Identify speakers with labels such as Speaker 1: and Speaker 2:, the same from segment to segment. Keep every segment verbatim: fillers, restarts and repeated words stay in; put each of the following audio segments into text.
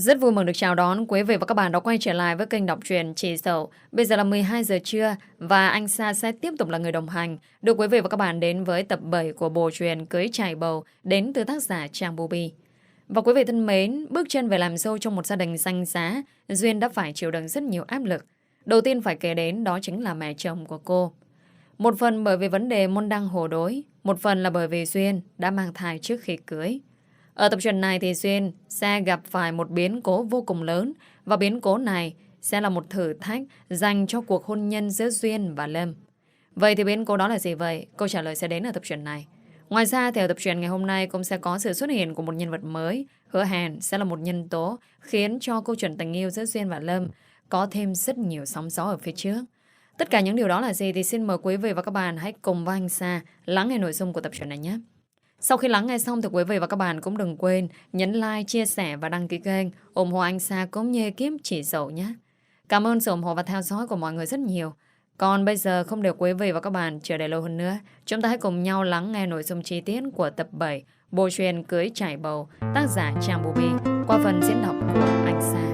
Speaker 1: Rất vui mừng được chào đón quý vị và các bạn đã quay trở lại với kênh đọc truyện Chị Dậu. Bây giờ là mười hai giờ trưa và anh Sa sẽ tiếp tục là người đồng hành đưa quý vị và các bạn đến với tập bảy của bộ truyện Cưới Trải Bầu đến từ tác giả Trang Bobby. Và quý vị thân mến, bước chân về làm dâu trong một gia đình xanh xá, Duyên đã phải chịu đựng rất nhiều áp lực. Đầu tiên phải kể đến đó chính là mẹ chồng của cô. Một phần bởi vì vấn đề môn đăng hộ đối, một phần là bởi vì Duyên đã mang thai trước khi cưới. Ở tập truyện này thì Duyên sẽ gặp phải một biến cố vô cùng lớn và biến cố này sẽ là một thử thách dành cho cuộc hôn nhân giữa Duyên và Lâm. Vậy thì biến cố đó là gì vậy? Câu trả lời sẽ đến ở tập truyện này. Ngoài ra thì ở tập truyện ngày hôm nay cũng sẽ có sự xuất hiện của một nhân vật mới. Hứa hẹn sẽ là một nhân tố khiến cho câu chuyện tình yêu giữa Duyên và Lâm có thêm rất nhiều sóng gió ở phía trước. Tất cả những điều đó là gì thì xin mời quý vị và các bạn hãy cùng với anh Sa lắng nghe nội dung của tập truyện này nhé. Sau khi lắng nghe xong thì quý vị và các bạn cũng đừng quên nhấn like, chia sẻ và đăng ký kênh ủng hộ anh Sa cũng như kiếm Chị Dậu nhé. Cảm ơn sự ủng hộ và theo dõi của mọi người rất nhiều. Còn bây giờ không để quý vị và các bạn chờ đợi lâu hơn nữa, chúng ta hãy cùng nhau lắng nghe nội dung chi tiết của tập bảy bộ truyện Cưới Trải Bầu tác giả Trang Bobby qua phần diễn đọc của anh Sa.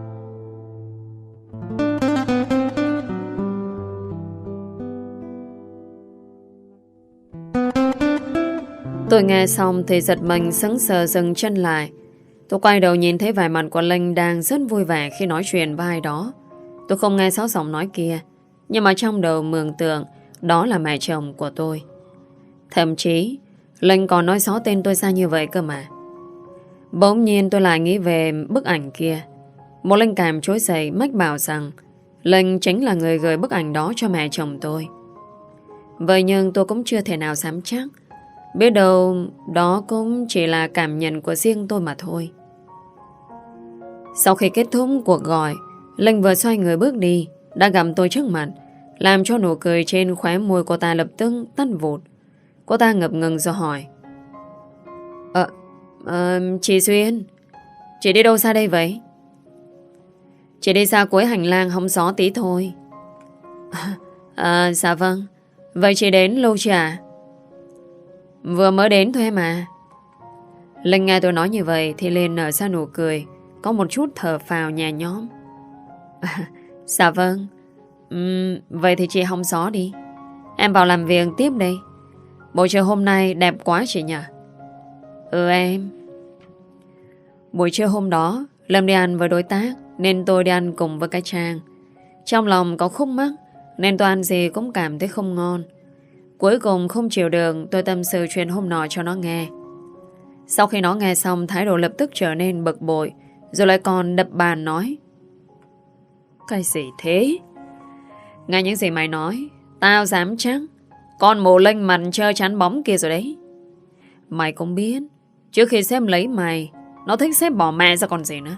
Speaker 1: Tôi nghe xong thì giật mình sững sờ dừng chân lại. Tôi quay đầu nhìn thấy vẻ mặt của Linh đang rất vui vẻ khi nói chuyện với ai đó. Tôi không nghe rõ giọng nói kia, nhưng mà trong đầu mường tượng đó là mẹ chồng của tôi. Thậm chí Linh còn nói rõ tên tôi ra như vậy cơ mà. Bỗng nhiên tôi lại nghĩ về bức ảnh kia. Một linh cảm trỗi dậy mách bảo rằng Linh chính là người gửi bức ảnh đó cho mẹ chồng tôi. Vậy nhưng tôi cũng chưa thể nào dám chắc. Biết đâu đó cũng chỉ là cảm nhận của riêng tôi mà thôi. Sau khi kết thúc cuộc gọi, Linh vừa xoay người bước đi đã gặp tôi trước mặt, làm cho nụ cười trên khóe môi cô ta lập tức tắt vụt. Cô ta ngập ngừng rồi hỏi: Ờ, ờ chị Duyên, chị đi đâu xa đây vậy? Chị đi xa cuối hành lang hóng gió tí thôi. À, à, dạ vâng. Vậy chị đến lâu chưa ạ? Vừa mới đến thôi mà. Linh nghe tôi nói như vậy thì liền nở ra nụ cười, có một chút thở phào nhẹ nhõm. À, dạ vâng. uhm, Vậy thì chị hóng gió đi, em vào làm việc tiếp đây. Buổi trưa hôm nay đẹp quá chị nhỉ? Ừ em. Buổi trưa hôm đó Lâm đi ăn với đối tác nên tôi đi ăn cùng với cái Trang. Trong lòng có khúc mắc nên tôi ăn gì cũng cảm thấy không ngon. Cuối cùng không chịu được, tôi tâm sự chuyện hôm nọ cho nó nghe. Sau khi nó nghe xong, thái độ lập tức trở nên bực bội, rồi lại còn đập bàn nói: Cái gì thế? Nghe những gì mày nói, tao dám chắc con mồ lênh mặt chơi chắn bóng kia rồi đấy. Mày cũng biết trước khi sếp lấy mày, nó thích sếp bỏ mẹ ra còn gì nữa.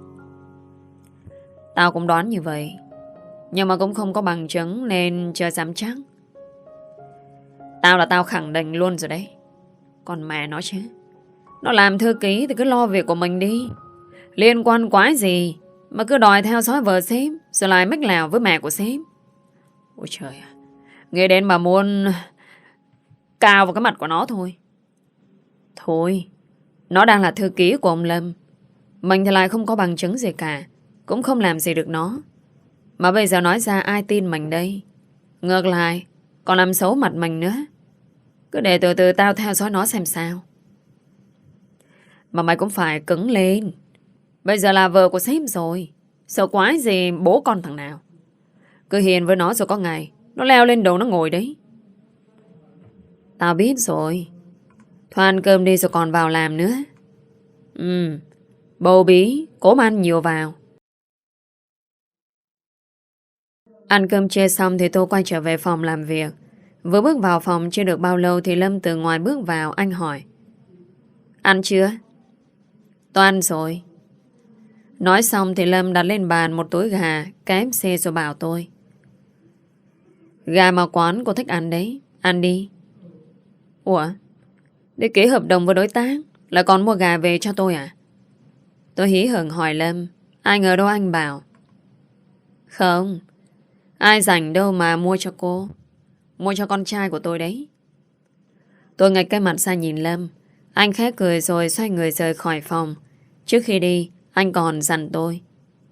Speaker 1: Tao cũng đoán như vậy, nhưng mà cũng không có bằng chứng nên chưa dám chắc. Tao là tao khẳng định luôn rồi đấy. Còn mẹ nó chứ, nó làm thư ký thì cứ lo việc của mình đi. Liên quan quái gì mà cứ đòi theo dõi vợ sếp, rồi lại mách lèo với mẹ của sếp. Ôi trời ạ, nghe đến mà muốn cào vào cái mặt của nó thôi. Thôi, nó đang là thư ký của ông Lâm, mình thì lại không có bằng chứng gì cả, cũng không làm gì được nó. Mà bây giờ nói ra ai tin mình đây? Ngược lại còn làm xấu mặt mình nữa. Cứ để từ từ tao theo dõi nó xem sao. Mà mày cũng phải cứng lên. Bây giờ là vợ của sếp rồi, sợ quái gì bố con thằng nào. Cứ hiền với nó rồi có ngày nó leo lên đầu nó ngồi đấy. Tao biết rồi. Thôi ăn cơm đi rồi còn vào làm nữa. Ừ, bầu bí, cố mà ăn nhiều vào. Ăn cơm chia xong thì tôi quay trở về phòng làm việc. Vừa bước vào phòng chưa được bao lâu thì Lâm từ ngoài bước vào. Anh hỏi: Ăn chưa? Tôi ăn rồi. Nói xong thì Lâm đặt lên bàn một túi gà ca ép xê rồi bảo tôi: Gà mà quán cô thích ăn đấy, ăn đi. Ủa, để ký hợp đồng với đối tác là còn mua gà về cho tôi à? Tôi hí hửng hỏi Lâm. Ai ngờ đâu anh bảo: Không, ai rảnh đâu mà mua cho cô, mua cho con trai của tôi đấy. Tôi ngạch cái mặt ra nhìn Lâm. Anh khẽ cười rồi xoay người rời khỏi phòng. Trước khi đi Anh còn dặn tôi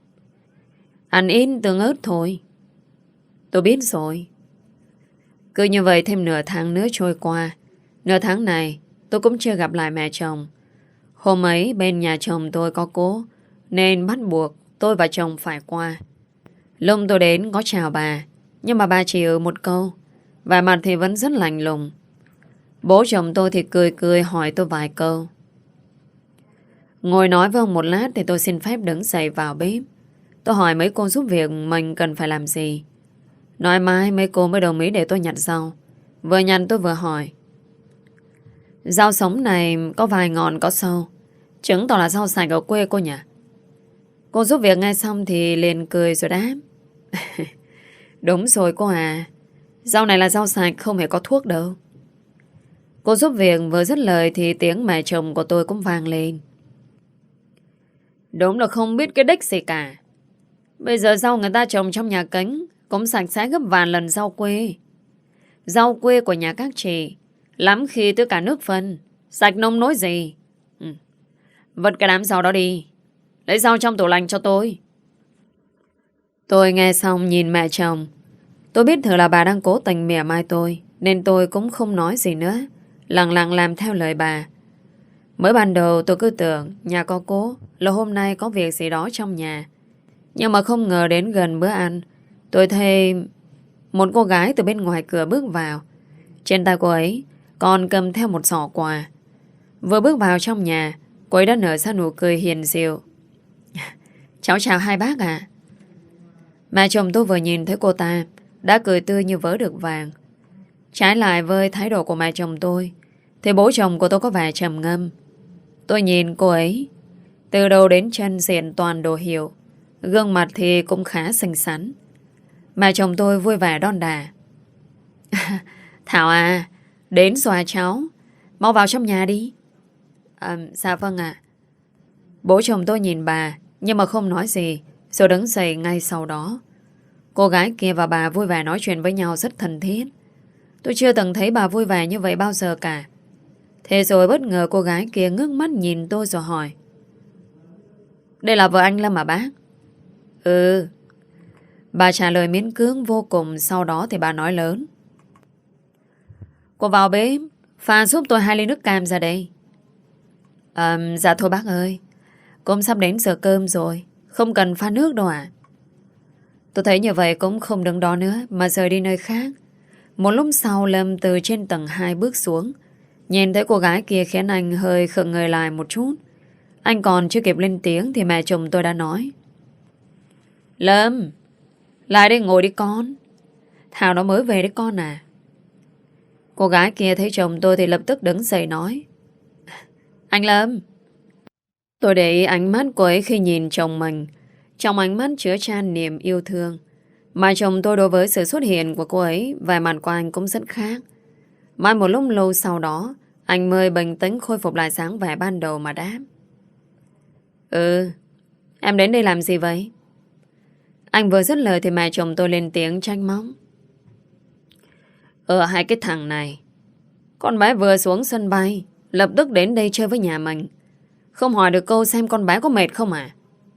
Speaker 1: ăn ít tương ớt thôi. Tôi biết rồi. Cứ như vậy thêm nửa tháng nữa trôi qua. Nửa tháng này tôi cũng chưa gặp lại mẹ chồng. Hôm ấy bên nhà chồng tôi có cố, nên bắt buộc tôi và chồng phải qua. Lúc tôi đến có chào bà, nhưng mà bà chỉ ở một câu, và mặt thì vẫn rất lạnh lùng. Bố chồng tôi thì cười cười hỏi tôi vài câu. Ngồi nói với ông một lát thì tôi xin phép đứng dậy vào bếp. Tôi hỏi mấy cô giúp việc mình cần phải làm gì. Nói mai mấy cô mới đồng ý để tôi nhặt rau. Vừa nhặt tôi vừa hỏi. Rau sống này có vài ngọn có sâu, chứng tỏ là rau sạch ở quê cô nhỉ? Cô giúp việc nghe xong thì liền cười rồi đáp. Đúng rồi cô à. Rau này là rau sạch, không hề có thuốc đâu. Cô giúp việc vừa dứt lời thì tiếng mẹ chồng của tôi cũng vang lên. Đúng là không biết cái đích gì cả. Bây giờ rau người ta trồng trong nhà kính cũng sạch sẽ gấp vài lần rau quê. Rau quê của nhà các chị lắm khi tới cả nước phân, sạch nông nối gì. ừ. Vứt cái đám rau đó đi, lấy rau trong tủ lạnh cho tôi. Tôi nghe xong nhìn mẹ chồng. Tôi biết thử là bà đang cố tình mỉa mai tôi, nên tôi cũng không nói gì nữa, lặng lặng làm theo lời bà. Mới ban đầu tôi cứ tưởng nhà có cố là hôm nay có việc gì đó trong nhà. Nhưng mà không ngờ đến gần bữa ăn, tôi thấy một cô gái từ bên ngoài cửa bước vào. Trên tay cô ấy còn cầm theo một giỏ quà. Vừa bước vào trong nhà, cô ấy đã nở ra nụ cười hiền dịu. Cháu chào hai bác ạ. Mẹ chồng tôi vừa nhìn thấy cô ta đã cười tươi như vớ được vàng. Trái lại với thái độ của mẹ chồng tôi thì bố chồng của tôi có vẻ trầm ngâm. Tôi nhìn cô ấy, từ đầu đến chân diện toàn đồ hiệu, gương mặt thì cũng khá xinh xắn. Mẹ chồng tôi vui vẻ đon đà. Thảo à, đến rồi à cháu, mau vào trong nhà đi. À, dạ vâng ạ. Bố chồng tôi nhìn bà nhưng mà không nói gì, rồi đứng dậy ngay sau đó. Cô gái kia và bà vui vẻ nói chuyện với nhau rất thân thiết. Tôi chưa từng thấy bà vui vẻ như vậy bao giờ cả. Thế rồi bất ngờ cô gái kia ngước mắt nhìn tôi rồi hỏi. Đây là vợ anh Lâm à bác? Ừ. Bà trả lời miễn cưỡng vô cùng. Sau đó thì bà nói lớn. Cô vào bếp pha giúp tôi hai ly nước cam ra đây. À, dạ thôi bác ơi, cũng sắp đến giờ cơm rồi, không cần pha nước đâu ạ. Tôi thấy như vậy cũng không đứng đó nữa mà rời đi nơi khác. Một lúc sau Lâm từ trên tầng hai bước xuống. Nhìn thấy cô gái kia khiến anh hơi khựng người lại một chút. Anh còn chưa kịp lên tiếng thì mẹ chồng tôi đã nói. Lâm, lại đây ngồi đi con. Thảo nó mới về đấy con à. Cô gái kia thấy chồng tôi thì lập tức đứng dậy nói. Anh Lâm. Tôi để ý ánh mắt cô ấy khi nhìn chồng mình. Trong ánh mắt chứa chan niềm yêu thương. Mà chồng tôi đối với sự xuất hiện của cô ấy, vẻ mặt của anh cũng rất khác. Mãi một lúc lâu sau đó, anh mới bình tĩnh khôi phục lại dáng vẻ ban đầu mà đáp. Ừ, em đến đây làm gì vậy? Anh vừa dứt lời thì mẹ chồng tôi lên tiếng trách móc. Ờ, hai cái thằng này. Con bé vừa xuống sân bay, lập tức đến đây chơi với nhà mình. Không hỏi được câu xem con bé có mệt không à?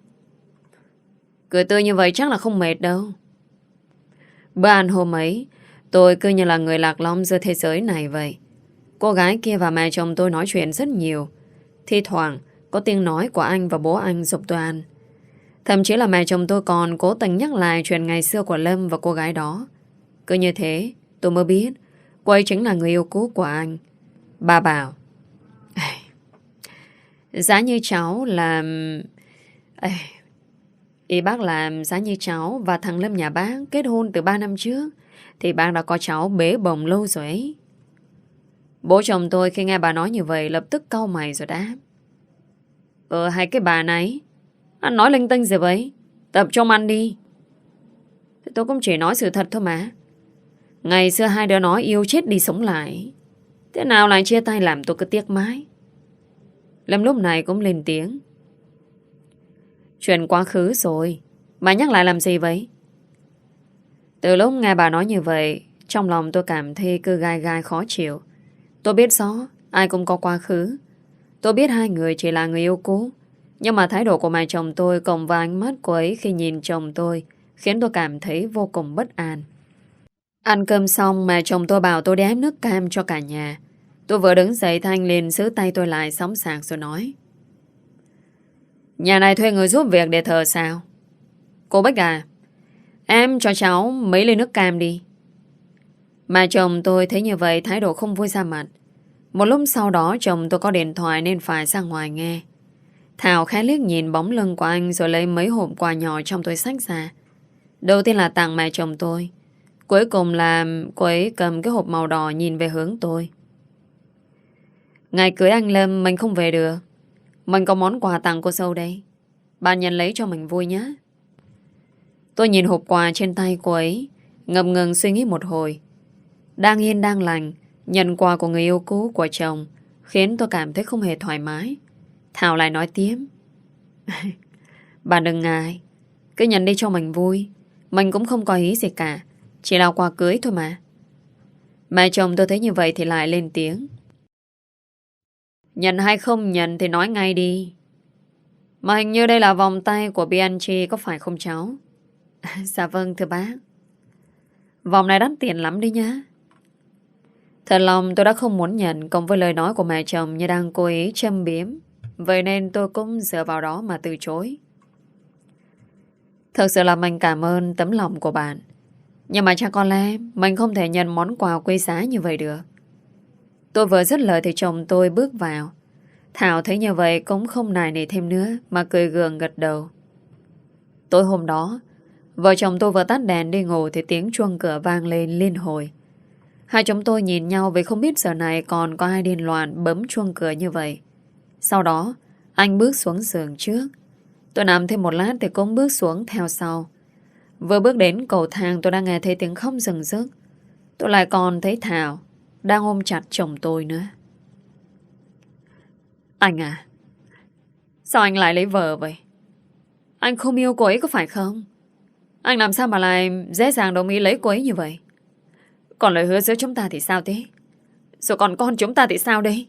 Speaker 1: Cười tươi như vậy chắc là không mệt đâu. Bữa ăn hôm ấy, tôi cứ như là người lạc lõng giữa thế giới này vậy. Cô gái kia và mẹ chồng tôi nói chuyện rất nhiều. Thi thoảng có tiếng nói của anh và bố anh giục tôi ăn. Thậm chí là mẹ chồng tôi còn cố tình nhắc lại chuyện ngày xưa của Lâm và cô gái đó. Cứ như thế tôi mới biết cô ấy chính là người yêu cũ của anh. Bà bảo giá như cháu là... Ý bác là giá như cháu và thằng Lâm nhà bác kết hôn từ ba năm trước thì bác đã có cháu bế bồng lâu rồi ấy. Bố chồng tôi khi nghe bà nói như vậy lập tức cau mày rồi đáp. Ờ, hai cái bà này ăn nói linh tinh gì vậy? Tập trung ăn đi. Thì tôi cũng chỉ nói sự thật thôi mà. Ngày xưa hai đứa nó yêu chết đi sống lại, thế nào lại chia tay làm tôi cứ tiếc mãi. Lâm lúc này cũng lên tiếng. Chuyện quá khứ rồi, bà nhắc lại làm gì vậy? Từ lúc nghe bà nói như vậy, trong lòng tôi cảm thấy cứ gai gai khó chịu. Tôi biết rõ ai cũng có quá khứ. Tôi biết hai người chỉ là người yêu cũ, Nhưng mà thái độ của mẹ chồng tôi cộng với ánh mắt của ấy khi nhìn chồng tôi khiến tôi cảm thấy vô cùng bất an. Ăn cơm xong mẹ chồng tôi bảo tôi đem nước cam cho cả nhà. Tôi vừa đứng dậy Thanh liền giữ tay tôi lại sóng sạc rồi nói: Nhà này thuê người giúp việc để thờ sao? Cô Bích à, em cho cháu mấy ly nước cam đi. Mà chồng tôi thấy như vậy thái độ không vui ra mặt. Một lúc sau đó chồng tôi có điện thoại nên phải ra ngoài nghe. Thảo khẽ liếc nhìn bóng lưng của anh rồi lấy mấy hộp quà nhỏ trong túi xách ra. Đầu tiên là tặng mẹ chồng tôi. Cuối cùng là cô ấy cầm cái hộp màu đỏ nhìn về hướng tôi. Ngày cưới anh Lâm mình không về được. Mình có món quà tặng cô dâu đây. Bạn nhận lấy cho mình vui nhé. Tôi nhìn hộp quà trên tay cô ấy, ngập ngừng suy nghĩ một hồi. Đang yên đang lành, nhận quà của người yêu cũ của chồng khiến tôi cảm thấy không hề thoải mái. Thảo lại nói tiếp: Bạn đừng ngại, cứ nhận đi cho mình vui. Mình cũng không có ý gì cả, chỉ là quà cưới thôi mà. Mẹ chồng tôi thấy như vậy thì lại lên tiếng: Nhận hay không nhận thì nói ngay đi. Mà hình như đây là vòng tay của Bianchi có phải không cháu? Dạ vâng thưa bác. Vòng này đắt tiền lắm đi nhá. Thật lòng tôi đã không muốn nhận, cộng với lời nói của mẹ chồng như đang cố ý châm biếm. Vậy nên tôi cũng dựa vào đó mà từ chối. Thật sự là mình cảm ơn tấm lòng của bạn, nhưng mà chắc có lẽ mình không thể nhận món quà quý giá như vậy được. Tôi vừa dứt lời thì chồng tôi bước vào. Thảo thấy như vậy cũng không nài nỉ thêm nữa mà cười gượng gật đầu. Tối hôm đó, vợ chồng tôi vừa tắt đèn đi ngủ thì tiếng chuông cửa vang lên liên hồi. Hai chúng tôi nhìn nhau vì không biết giờ này còn có ai điên loạn bấm chuông cửa như vậy. Sau đó, anh bước xuống giường trước. Tôi nằm thêm một lát thì cũng bước xuống theo sau. Vừa bước đến cầu thang tôi đã nghe thấy tiếng khóc rừng rức. Tôi lại còn thấy Thảo đang ôm chặt chồng tôi nữa. Anh à, sao anh lại lấy vợ vậy? Anh không yêu cô ấy có phải không? Anh làm sao mà lại dễ dàng đồng ý lấy cô ấy như vậy? Còn lời hứa giữa chúng ta thì sao thế? Rồi còn con chúng ta thì sao đây?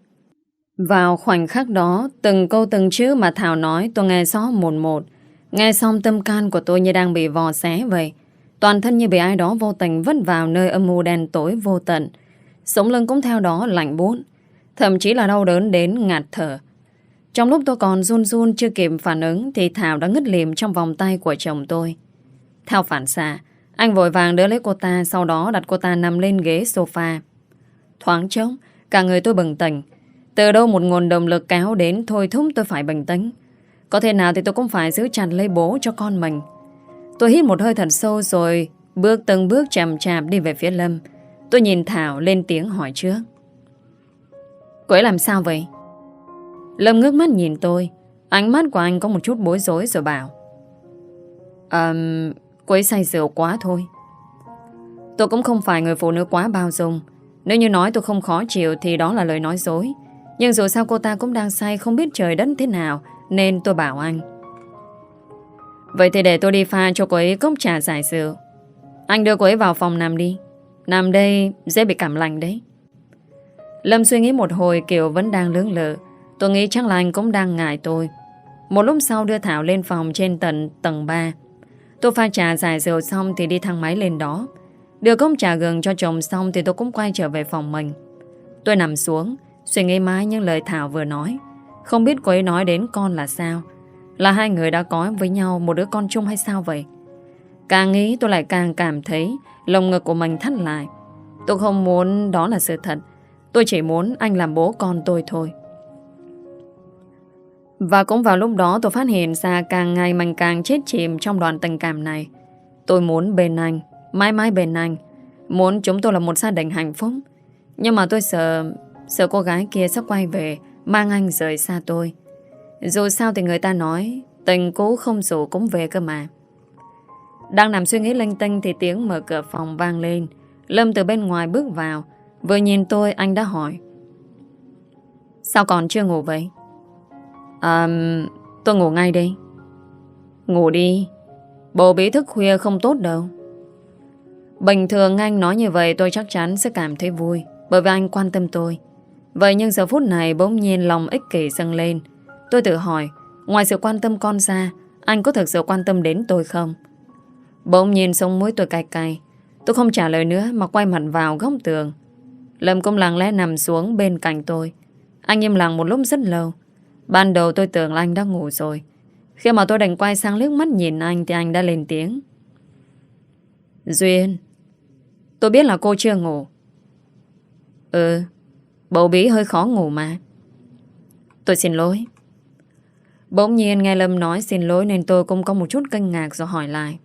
Speaker 1: Vào khoảnh khắc đó, từng câu từng chữ mà Thảo nói tôi nghe rõ một một. Nghe xong tâm can của tôi như đang bị vò xé vậy. Toàn thân như bị ai đó vô tình vứt vào nơi âm mưu đen tối vô tận. Sống lưng cũng theo đó lạnh buốt, thậm chí là đau đớn đến ngạt thở. Trong lúc tôi còn run run chưa kịp phản ứng thì Thảo đã ngất lìm trong vòng tay của chồng tôi. Theo phản xạ, anh vội vàng đỡ lấy cô ta, sau đó đặt cô ta nằm lên ghế sofa. Thoáng trống, cả người tôi bừng tỉnh. Từ đâu một nguồn động lực kéo đến thôi thúc tôi phải bình tĩnh. Có thể nào thì tôi cũng phải giữ chặt lấy bố cho con mình. Tôi hít một hơi thật sâu rồi bước từng bước chậm chạp đi về phía Lâm. Tôi nhìn Thảo lên tiếng hỏi trước: Cô ấy làm sao vậy? Lâm ngước mắt nhìn tôi. Ánh mắt của anh có một chút bối rối rồi bảo: À, cô ấy say rượu quá thôi. Tôi cũng không phải người phụ nữ quá bao dung. Nếu như nói tôi không khó chịu thì đó là lời nói dối. Nhưng dù sao cô ta cũng đang say, không biết trời đất thế nào, nên tôi bảo anh: Vậy thì để tôi đi pha cho cô ấy cốc trà giải rượu. Anh đưa cô ấy vào phòng nằm đi. Nằm đây dễ bị cảm lạnh đấy. Lâm suy nghĩ một hồi kiểu vẫn đang lưỡng lự. Tôi nghĩ chắc là anh cũng đang ngại tôi. Một lúc sau đưa Thảo lên phòng trên tận tầng ba. Tôi pha trà giải rượu xong thì đi thang máy lên đó. Đưa cốc trà gừng cho chồng xong thì tôi cũng quay trở về phòng mình. Tôi nằm xuống suy nghĩ mãi những lời Thảo vừa nói. Không biết cô ấy nói đến con là sao. Là hai người đã có với nhau một đứa con chung hay sao vậy? Càng nghĩ tôi lại càng cảm thấy lồng ngực của mình thắt lại. Tôi không muốn đó là sự thật. Tôi chỉ muốn anh làm bố con tôi thôi. Và cũng vào lúc đó tôi phát hiện ra càng ngày mình càng chết chìm trong đoạn tình cảm này. Tôi muốn bên anh, mãi mãi bên anh. Muốn chúng tôi là một gia đình hạnh phúc. Nhưng mà tôi sợ Sợ cô gái kia sẽ quay về mang anh rời xa tôi. Dù sao thì người ta nói tình cũ không rủ cũng về cơ mà. Đang nằm suy nghĩ linh tinh thì tiếng mở cửa phòng vang lên. Lâm từ bên ngoài bước vào. Vừa nhìn tôi anh đã hỏi: Sao còn chưa ngủ vậy? À, tôi ngủ ngay đây. Ngủ đi, bầu bí thức khuya không tốt đâu. Bình thường anh nói như vậy tôi chắc chắn sẽ cảm thấy vui, bởi vì anh quan tâm tôi. Vậy nhưng giờ phút này bỗng nhiên lòng ích kỷ dâng lên. Tôi tự hỏi Ngoài sự quan tâm con ra, anh có thực sự quan tâm đến tôi không? Bỗng nhìn sống mũi tôi cay cay. Tôi không trả lời nữa mà quay mặt vào góc tường. Lâm cũng lặng lẽ nằm xuống bên cạnh tôi. Anh im lặng một lúc rất lâu. Ban đầu tôi tưởng là anh đã ngủ rồi. Khi mà tôi đành quay sang liếc mắt nhìn anh thì anh đã lên tiếng. Duyên, tôi biết là cô chưa ngủ. Ừ, bầu bí hơi khó ngủ mà. Tôi xin lỗi. Bỗng nhiên nghe Lâm nói xin lỗi nên tôi cũng có một chút kinh ngạc rồi hỏi lại.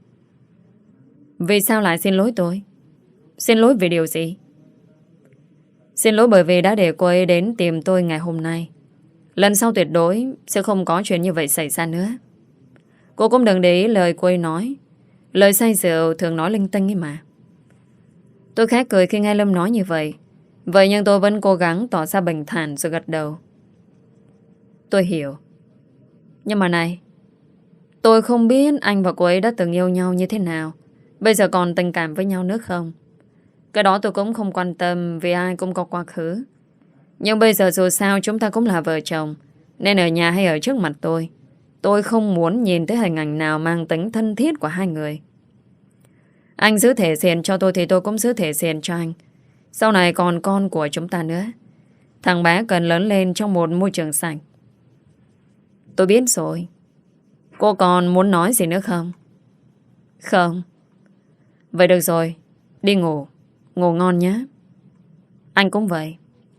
Speaker 1: Vì sao lại xin lỗi tôi? Xin lỗi vì điều gì? Xin lỗi bởi vì đã để cô ấy đến tìm tôi ngày hôm nay. Lần sau tuyệt đối sẽ không có chuyện như vậy xảy ra nữa. Cô cũng đừng để ý lời cô ấy nói. Lời say rượu thường nói linh tinh ấy mà. Tôi khá cười khi nghe Lâm nói như vậy. Vậy nhưng tôi vẫn cố gắng tỏ ra bình thản rồi gật đầu. Tôi hiểu. Nhưng mà này, tôi không biết anh và cô ấy đã từng yêu nhau như thế nào. Bây giờ còn tình cảm với nhau nữa không? Cái đó tôi cũng không quan tâm vì ai cũng có quá khứ. Nhưng bây giờ dù sao chúng ta cũng là vợ chồng. Nên ở nhà hay ở trước mặt tôi, tôi không muốn nhìn thấy hình ảnh nào mang tính thân thiết của hai người. Anh giữ thể diện cho tôi thì tôi cũng giữ thể diện cho anh. Sau này còn con của chúng ta nữa. Thằng bé cần lớn lên trong một môi trường sạch. Tôi biết rồi. Cô còn muốn nói gì nữa không? Không. Vậy được rồi. Đi ngủ. Ngủ ngon nhé. Anh cũng vậy.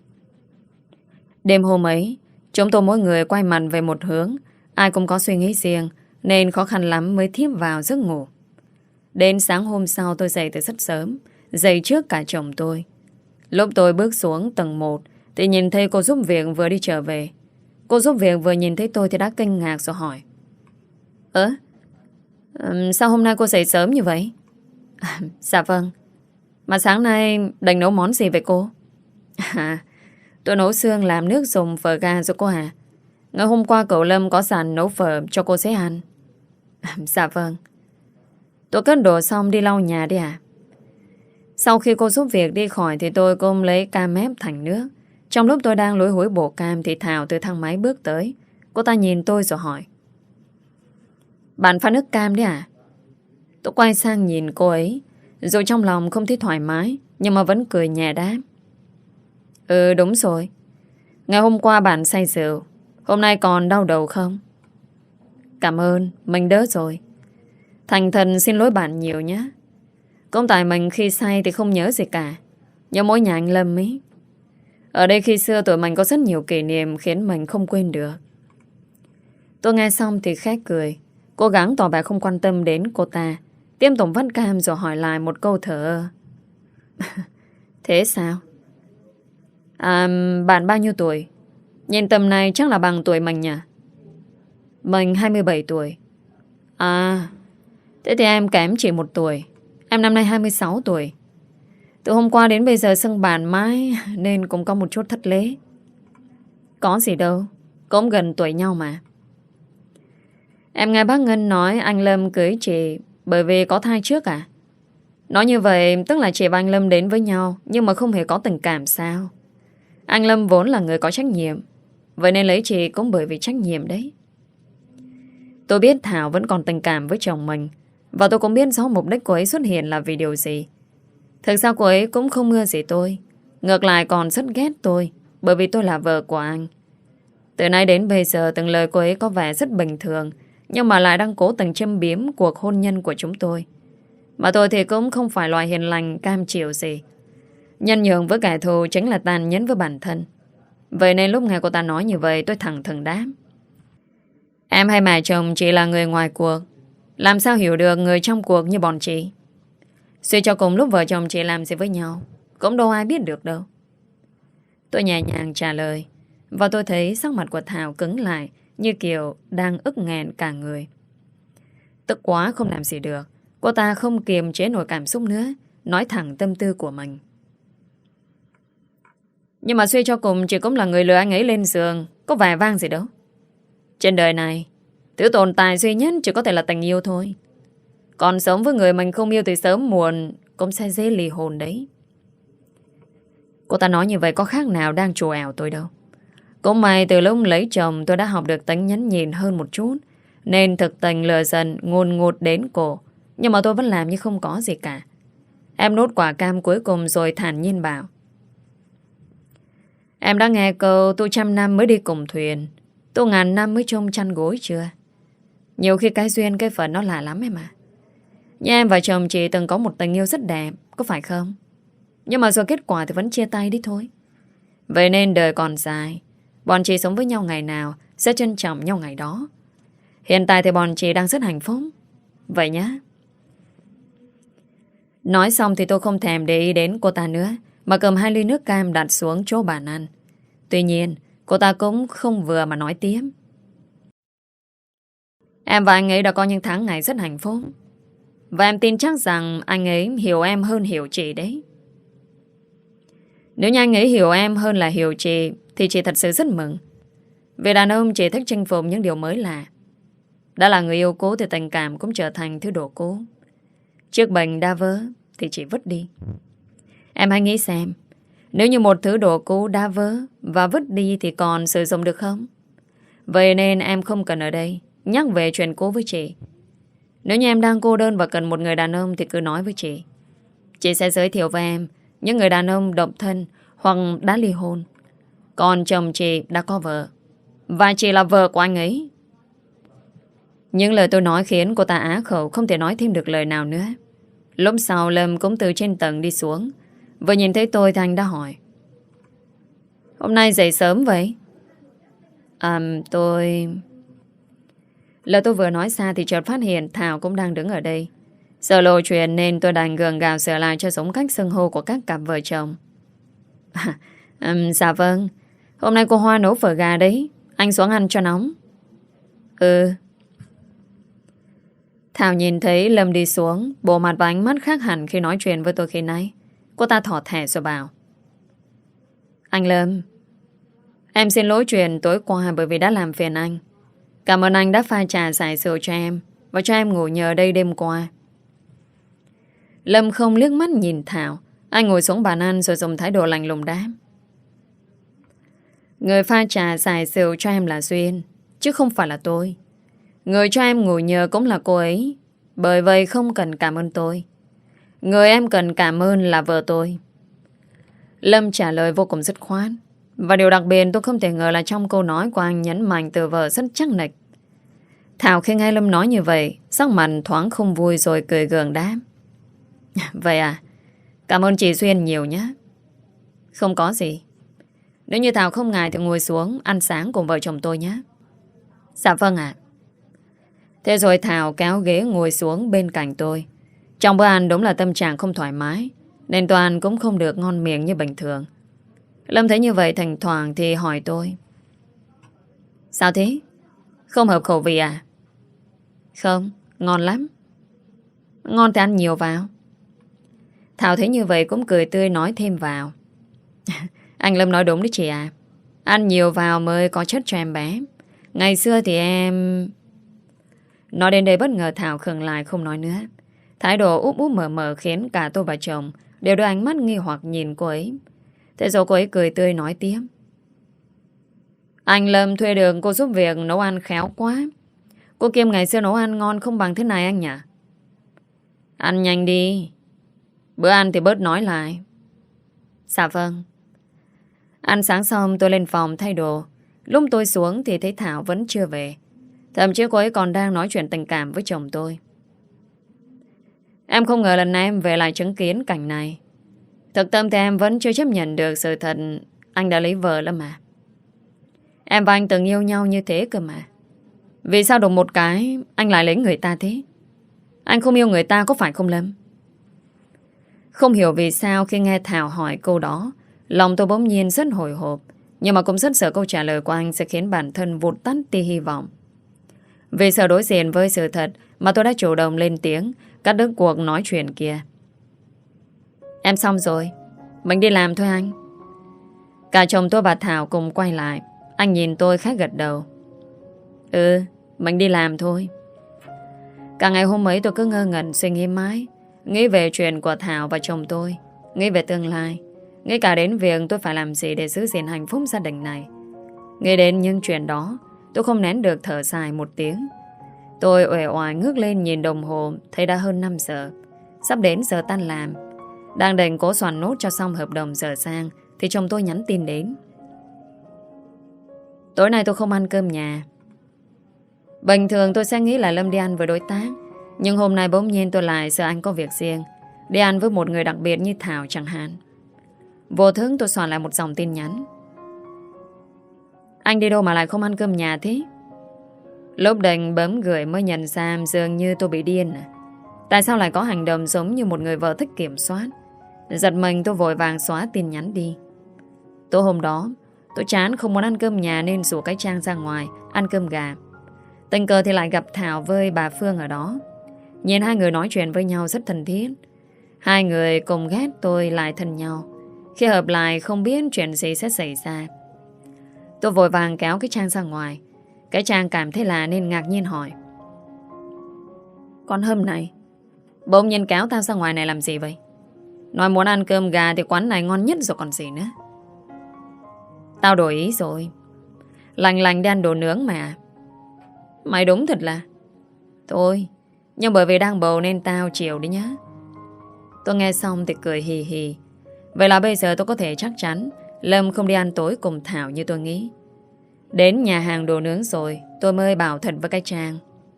Speaker 1: Đêm hôm ấy, chúng tôi mỗi người quay mặt về một hướng. Ai cũng có suy nghĩ riêng nên khó khăn lắm mới thiếp vào giấc ngủ. Đến sáng hôm sau tôi dậy từ rất sớm, dậy trước cả chồng tôi. Lúc tôi bước xuống tầng một thì nhìn thấy cô giúp việc vừa đi trở về. Cô giúp việc vừa nhìn thấy tôi thì đã kinh ngạc rồi hỏi. Ơ? Um, sao hôm nay cô dậy sớm như vậy? À, dạ vâng. Mà sáng nay định nấu món gì vậy cô? À, tôi nấu xương làm nước dùng phở gà cho cô à. Ngày hôm qua cậu Lâm có sẵn nấu phở cho cô sẽ ăn. À, dạ vâng. Tôi cất đồ xong đi lau nhà đi à. Sau khi cô giúp việc đi khỏi thì tôi cũng lấy cam ép thành nước. Trong lúc tôi đang lối hối bổ cam thì Thảo từ thang máy bước tới. Cô ta nhìn tôi rồi hỏi. Bạn pha nước cam đấy à? Tôi quay sang nhìn cô ấy. Dù trong lòng không thấy thoải mái nhưng mà vẫn cười nhẹ đáp. Ừ đúng rồi. Ngày hôm qua bạn say rượu. Hôm nay còn đau đầu không? Cảm ơn, mình đỡ rồi. Thành thần xin lỗi bạn nhiều nhé. Cũng tại mình khi say thì không nhớ gì cả. Nhớ mỗi nhà anh Lâm ấy. Ở đây khi xưa tụi mình có rất nhiều kỷ niệm khiến mình không quên được. Tôi nghe xong thì khét cười. Cố gắng tỏ vẻ không quan tâm đến cô ta. Tiếp tục vắt cam rồi hỏi lại một câu thở. Thế sao? À, bạn bao nhiêu tuổi? Nhìn tầm này chắc là bằng tuổi mình nhỉ? Mình hai mươi bảy tuổi. À, thế thì em kém chỉ một tuổi. Em năm nay hai mươi sáu tuổi. Từ hôm qua đến bây giờ xưng bạn mãi nên cũng có một chút thất lễ. Có gì đâu, cũng gần tuổi nhau mà. Em nghe bác Ngân nói anh Lâm cưới chị bởi vì có thai trước à? Nói như vậy tức là chị và anh Lâm đến với nhau nhưng mà không hề có tình cảm sao? Anh Lâm vốn là người có trách nhiệm, vậy nên lấy chị cũng bởi vì trách nhiệm đấy. Tôi biết Thảo vẫn còn tình cảm với chồng mình, và tôi cũng biết rõ mục đích cô ấy xuất hiện là vì điều gì. Thực ra cô ấy cũng không ưa gì tôi, ngược lại còn rất ghét tôi, bởi vì tôi là vợ của anh. Từ nay đến bây giờ từng lời cô ấy có vẻ rất bình thường, nhưng mà lại đang cố tình châm biếm cuộc hôn nhân của chúng tôi. Mà tôi thì cũng không phải loại hiền lành cam chịu gì. Nhân nhượng với kẻ thù chính là tàn nhẫn với bản thân. Vậy nên lúc nghe cô ta nói như vậy tôi thẳng thừng đáp. Em hay mẹ chồng chỉ là người ngoài cuộc, làm sao hiểu được người trong cuộc như bọn chị. Suy cho cùng lúc vợ chồng chị làm gì với nhau cũng đâu ai biết được đâu. Tôi nhẹ nhàng trả lời, và tôi thấy sắc mặt của Thảo cứng lại, như kiểu đang ức nghẹn cả người. Tức quá không làm gì được, cô ta không kiềm chế nổi cảm xúc nữa, nói thẳng tâm tư của mình. Nhưng mà suy cho cùng chị cũng là người lừa anh ấy lên giường, có vẻ vang gì đâu. Trên đời này, thứ tồn tại duy nhất chỉ có thể là tình yêu thôi. Còn sống với người mình không yêu thì sớm muộn cũng sẽ dễ ly hôn đấy. Cô ta nói như vậy có khác nào đang trù ảo tôi đâu. Cũng may từ lúc lấy chồng tôi đã học được tính nhẫn nhịn hơn một chút, nên thực tình lừa dần ngôn ngụt đến cổ. Nhưng mà tôi vẫn làm như không có gì cả. Em nuốt quả cam cuối cùng rồi thản nhiên bảo: Em đã nghe câu tôi trăm năm mới đi cùng thuyền, tôi ngàn năm mới chung chăn gối chưa? Nhiều khi cái duyên cái phận nó lạ lắm em à. Nhà em và chồng chị từng có một tình yêu rất đẹp, có phải không? Nhưng mà rồi kết quả thì vẫn chia tay đi thôi. Vậy nên đời còn dài, bọn chị sống với nhau ngày nào sẽ trân trọng nhau ngày đó. Hiện tại thì bọn chị đang rất hạnh phúc. Vậy nhá. Nói xong thì tôi không thèm để ý đến cô ta nữa, mà cầm hai ly nước cam đặt xuống chỗ bàn ăn. Tuy nhiên cô ta cũng không vừa mà nói tiếp: Em và anh ấy đã có những tháng ngày rất hạnh phúc, và em tin chắc rằng anh ấy hiểu em hơn hiểu chị đấy. Nếu như anh ấy hiểu em hơn là hiểu chị thì chị thật sự rất mừng. Vì đàn ông chỉ thích chinh phục những điều mới lạ. Đã là người yêu cũ thì tình cảm cũng trở thành thứ đồ cũ. Chiếc bình đã vỡ thì chị vứt đi. Em hãy nghĩ xem, nếu như một thứ đồ cũ đã vỡ và vứt đi thì còn sử dụng được không? Vậy nên em không cần ở đây nhắc về chuyện cũ với chị. Nếu như em đang cô đơn và cần một người đàn ông thì cứ nói với chị. Chị sẽ giới thiệu với em những người đàn ông độc thân hoặc đã ly hôn. Còn chồng chị đã có vợ, và chị là vợ của anh ấy. Những lời tôi nói khiến cô ta á khẩu, không thể nói thêm được lời nào nữa. Lúc sau Lâm cũng từ trên tầng đi xuống. Vừa nhìn thấy tôi thì anh đã hỏi: Hôm nay dậy sớm vậy? À, tôi... Lời tôi vừa nói xa thì chợt phát hiện Thảo cũng đang đứng ở đây. Sợ lộ chuyện nên tôi đành gượng gạo sửa lại cho giống cách xưng hô của các cặp vợ chồng. À, um, dạ vâng. Hôm nay cô Hoa nấu phở gà đấy, anh xuống ăn cho nóng. Ừ. Thảo nhìn thấy Lâm đi xuống, bộ mặt và ánh mắt khác hẳn khi nói chuyện với tôi khi nãy. Cô ta thỏ thẻ rồi bảo: Anh Lâm, em xin lỗi chuyện tối qua bởi vì đã làm phiền anh. Cảm ơn anh đã pha trà xài rượu cho em và cho em ngủ nhờ đây đêm qua. Lâm không liếc mắt nhìn Thảo. Anh ngồi xuống bàn ăn rồi dùng thái độ lạnh lùng đáp: Người pha trà xài rượu cho em là Duyên, chứ không phải là tôi. Người cho em ngủ nhờ cũng là cô ấy, bởi vậy không cần cảm ơn tôi. Người em cần cảm ơn là vợ tôi. Lâm trả lời vô cùng dứt khoát. Và điều đặc biệt tôi không thể ngờ là trong câu nói của anh nhấn mạnh từ vợ rất chắc nịch. Thảo khi nghe Lâm nói như vậy, sắc mặt thoáng không vui rồi cười gượng đáp: Vậy à, cảm ơn chị Duyên nhiều nhé. Không có gì. Nếu như Thảo không ngại thì ngồi xuống ăn sáng cùng vợ chồng tôi nhé. Dạ vâng ạ. Thế rồi Thảo kéo ghế ngồi xuống bên cạnh tôi. Trong bữa ăn đúng là tâm trạng không thoải mái, nên Toàn cũng không được ngon miệng như bình thường. Lâm thấy như vậy thỉnh thoảng thì hỏi tôi: Sao thế? Không hợp khẩu vị à? Không, ngon lắm. Ngon thì ăn nhiều vào. Thảo thấy như vậy cũng cười tươi nói thêm vào: Anh Lâm nói đúng đấy chị à. Ăn nhiều vào mới có chất cho em bé. Ngày xưa thì em... Nói đến đây bất ngờ Thảo khựng lại không nói nữa. Thái độ úp úp mở mở khiến cả tôi và chồng đều đưa ánh mắt nghi hoặc nhìn cô ấy. Thế rồi cô ấy cười tươi nói tiếp: Anh Lâm thuê được cô giúp việc nấu ăn khéo quá. Cô Kim ngày xưa nấu ăn ngon không bằng thế này anh nhỉ? Ăn nhanh đi. Bữa ăn thì bớt nói lại. Dạ vâng. Ăn sáng xong tôi lên phòng thay đồ. Lúc tôi xuống thì thấy Thảo vẫn chưa về. Thậm chí cô ấy còn đang nói chuyện tình cảm với chồng tôi. Em không ngờ lần này em về lại chứng kiến cảnh này. Thực tâm thì em vẫn chưa chấp nhận được sự thật anh đã lấy vợ lắm mà. Em và anh từng yêu nhau như thế cơ mà. Vì sao đụng một cái anh lại lấy người ta thế? Anh không yêu người ta có phải không Lâm? Không hiểu vì sao khi nghe Thảo hỏi câu đó, lòng tôi bỗng nhiên rất hồi hộp. Nhưng mà cũng rất sợ câu trả lời của anh sẽ khiến bản thân vụt tắt tia hy vọng. Vì sợ đối diện với sự thật mà tôi đã chủ động lên tiếng, cắt đứt cuộc nói chuyện kia. Em xong rồi, mình đi làm thôi anh. Cả chồng tôi và Thảo cùng quay lại. Anh nhìn tôi khá gật đầu. Ừ, mình đi làm thôi. Cả ngày hôm ấy tôi cứ ngơ ngẩn suy nghĩ mãi. Nghĩ về chuyện của Thảo và chồng tôi, nghĩ về tương lai, nghĩ cả đến việc tôi phải làm gì để giữ gìn hạnh phúc gia đình này. Nghe đến những chuyện đó, tôi không nén được thở dài một tiếng. Tôi uể oải ngước lên nhìn đồng hồ, thấy đã hơn năm giờ. Sắp đến giờ tan làm. Đang định cố soạn nốt cho xong hợp đồng giờ sang thì chồng tôi nhắn tin đến. Tối nay tôi không ăn cơm nhà. Bình thường tôi sẽ nghĩ là Lâm đi ăn với đối tác, nhưng hôm nay bỗng nhiên tôi lại sợ anh có việc riêng, đi ăn với một người đặc biệt như Thảo chẳng hạn. Vô thức tôi soạn lại một dòng tin nhắn. Anh đi đâu mà lại không ăn cơm nhà thế? Lúc định bấm gửi mới nhận ra dường như tôi bị điên à? Tại sao lại có hành động giống như một người vợ thích kiểm soát? Giật mình tôi vội vàng xóa tin nhắn đi. Tối hôm đó tôi chán không muốn ăn cơm nhà nên rủ cái Trang ra ngoài ăn cơm gà. Tình cờ thì lại gặp Thảo với bà Phương ở đó. Nhìn hai người nói chuyện với nhau rất thân thiết. Hai người cùng ghét tôi lại thân nhau. Khi hợp lại không biết chuyện gì sẽ xảy ra. Tôi vội vàng kéo cái Trang ra ngoài. Cái Trang cảm thấy lạ nên ngạc nhiên hỏi. Con Hâm này, bỗng nhiên kéo tao ra ngoài này làm gì vậy? Nói muốn ăn cơm gà thì quán này ngon nhất rồi còn gì nữa. Tao đổi ý rồi. Lành lành đi ăn đồ nướng mà. Mày đúng thật là. Thôi, nhưng bởi vì đang bầu nên tao chiều đi nhá. Tôi nghe xong thì cười hì hì. Vậy là bây giờ tôi có thể chắc chắn Lâm không đi ăn tối cùng Thảo như tôi nghĩ. Đến nhà hàng đồ nướng rồi tôi mới bảo thật với cái Trang.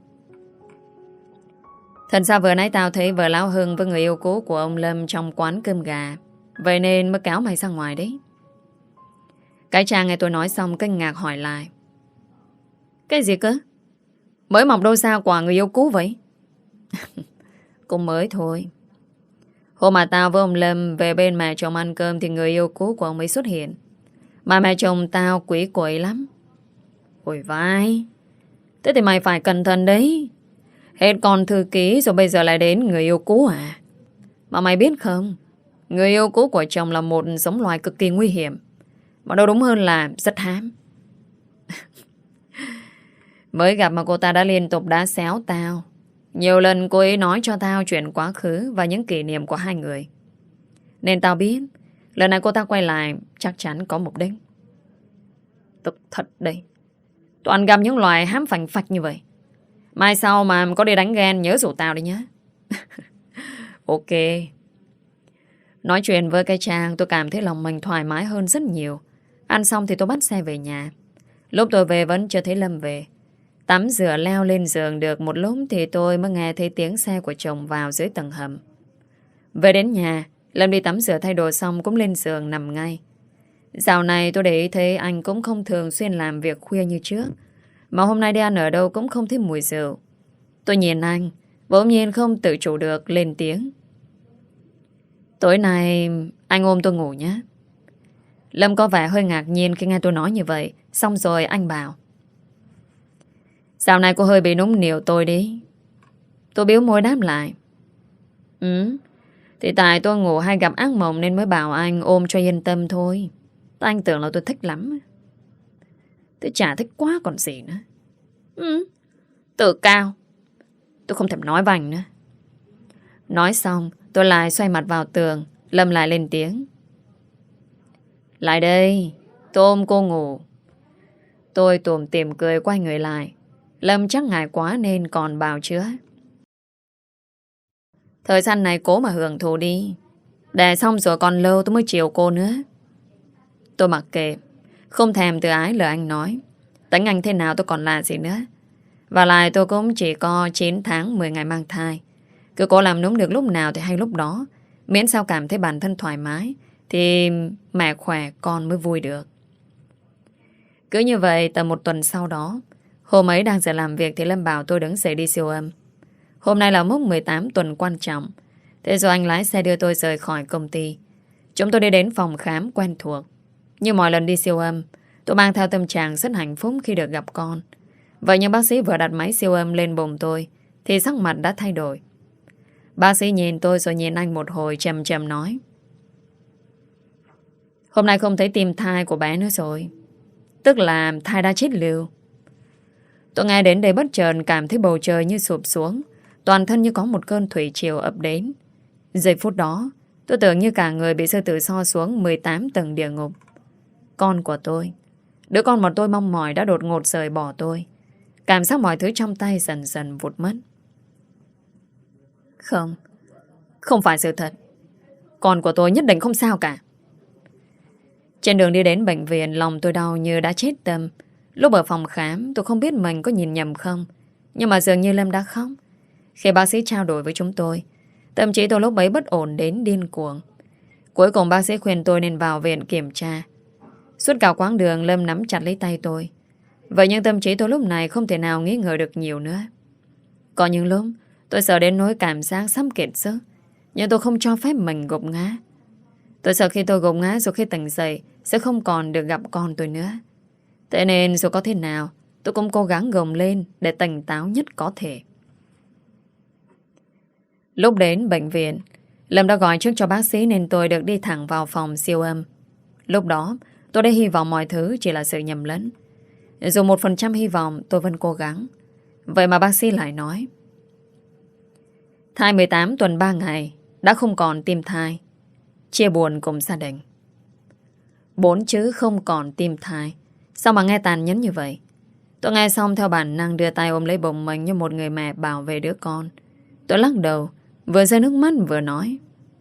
Speaker 1: Thật ra vừa nãy tao thấy vợ Lão Hưng với người yêu cũ của ông Lâm trong quán cơm gà, vậy nên mới kéo mày ra ngoài đấy. Cái Trang nghe tôi nói xong kinh ngạc hỏi lại. Cái gì cơ? Mới mọc đôi sao quả người yêu cũ vậy? Cũng mới thôi. Hôm mà tao với ông Lâm về bên mẹ chồng ăn cơm thì người yêu cũ của ông ấy xuất hiện. Mà mẹ chồng tao quý quậy lắm. Ôi vai. Thế thì mày phải cẩn thận đấy. Hết con thư ký rồi bây giờ lại đến người yêu cũ à? Mà mày biết không, người yêu cũ của chồng là một giống loài cực kỳ nguy hiểm. Mà đâu đúng hơn là rất hám. Mới gặp mà cô ta đã liên tục đá xéo tao. Nhiều lần cô ấy nói cho tao chuyện quá khứ và những kỷ niệm của hai người. Nên tao biết lần này cô ta quay lại chắc chắn có mục đích. Tức thật đây. Toàn gặp những loài hám phành phạch như vậy. Mai sau mà có đi đánh ghen nhớ rủ tao đi nhé. Ok. Nói chuyện với cái Trang tôi cảm thấy lòng mình thoải mái hơn rất nhiều. Ăn xong thì tôi bắt xe về nhà. Lúc tôi về vẫn chưa thấy Lâm về. Tắm rửa leo lên giường được một lúc thì tôi mới nghe thấy tiếng xe của chồng vào dưới tầng hầm. Về đến nhà, Lâm đi tắm rửa thay đồ xong cũng lên giường nằm ngay. Dạo này tôi để ý thấy anh cũng không thường xuyên làm việc khuya như trước. Mà hôm nay đi ăn ở đâu cũng không thấy mùi rượu. Tôi nhìn anh, bỗng nhiên không tự chủ được lên tiếng. Tối nay anh ôm tôi ngủ nhé. Lâm có vẻ hơi ngạc nhiên khi nghe tôi nói như vậy. Xong rồi anh bảo. Dạo này cô hơi bị nũng nịu tôi đi. Tôi biếu môi đáp lại. Ừ, thì tại tôi ngủ hay gặp ác mộng nên mới bảo anh ôm cho yên tâm thôi. Anh tưởng là tôi thích lắm. Tôi chả thích quá còn gì nữa. Ừ, tự cao. Tôi không thèm nói với anh nữa. Nói xong tôi lại xoay mặt vào tường. Lâm lại lên tiếng. Lại đây, tôi ôm cô ngủ. Tôi tủm tỉm cười quay người lại. Lâm chắc ngại quá nên còn bào chữa. Thời gian này cố mà hưởng thụ đi. Để xong rồi còn lâu tôi mới chiều cô nữa. Tôi mặc kệ. Không thèm từ ái lời anh nói. Tính anh thế nào tôi còn là gì nữa. Và lại tôi cũng chỉ có chín tháng mười ngày mang thai. Cứ cố làm đúng được lúc nào thì hay lúc đó. Miễn sao cảm thấy bản thân thoải mái thì mẹ khỏe con mới vui được. Cứ như vậy tầm một tuần sau đó, hôm ấy đang giờ làm việc thì Lâm bảo tôi đứng dậy đi siêu âm. Hôm nay là mốc mười tám tuần quan trọng. Thế rồi anh lái xe đưa tôi rời khỏi công ty. Chúng tôi đi đến phòng khám quen thuộc. Như mọi lần đi siêu âm, tôi mang theo tâm trạng rất hạnh phúc khi được gặp con. Vậy nhưng bác sĩ vừa đặt máy siêu âm lên bụng tôi thì sắc mặt đã thay đổi. Bác sĩ nhìn tôi rồi nhìn anh một hồi trầm trầm nói. Hôm nay không thấy tim thai của bé nữa rồi. Tức là thai đã chết lưu. Tôi nghe đến đây bất chợt cảm thấy bầu trời như sụp xuống. Toàn thân như có một cơn thủy triều ập đến. Giây phút đó tôi tưởng như cả người bị sư tử xo xuống mười tám tầng địa ngục. Con của tôi, Đứa con mà tôi mong mỏi đã đột ngột rời bỏ tôi. Cảm giác mọi thứ trong tay dần dần vụt mất. Không, không phải sự thật. Con của tôi nhất định không sao cả. Trên đường đi đến bệnh viện, lòng tôi đau như đã chết tâm. Lúc ở phòng khám, tôi không biết mình có nhìn nhầm không, nhưng mà dường như Lâm đã khóc. Khi bác sĩ trao đổi với chúng tôi, tâm trí tôi lúc bấy bất ổn đến điên cuồng. Cuối cùng bác sĩ khuyên tôi nên vào viện kiểm tra. Suốt cả quãng đường Lâm nắm chặt lấy tay tôi. Vậy nhưng tâm trí tôi lúc này không thể nào nghĩ ngợi được nhiều nữa. Có những lúc tôi sợ đến nỗi cảm giác sắp kiệt sức, nhưng tôi không cho phép mình gục ngã. Tôi sợ khi tôi gục ngã rồi khi tỉnh dậy sẽ không còn được gặp con tôi nữa. Thế nên dù có thế nào tôi cũng cố gắng gồng lên để tỉnh táo nhất có thể. Lúc đến bệnh viện, Lâm đã gọi trước cho bác sĩ nên tôi được đi thẳng vào phòng siêu âm. Lúc đó tôi đã hy vọng mọi thứ chỉ là sự nhầm lẫn. Dù một phần trăm hy vọng tôi vẫn cố gắng. Vậy mà bác sĩ lại nói thai mười tám tuần ba ngày, đã không còn tim thai. Chia buồn cùng gia đình. Bốn chữ không còn tim thai. Sao mà nghe tàn nhẫn như vậy? Tôi nghe xong theo bản năng đưa tay ôm lấy bụng mình như một người mẹ bảo vệ đứa con. Tôi lắc đầu, vừa rơi nước mắt vừa nói.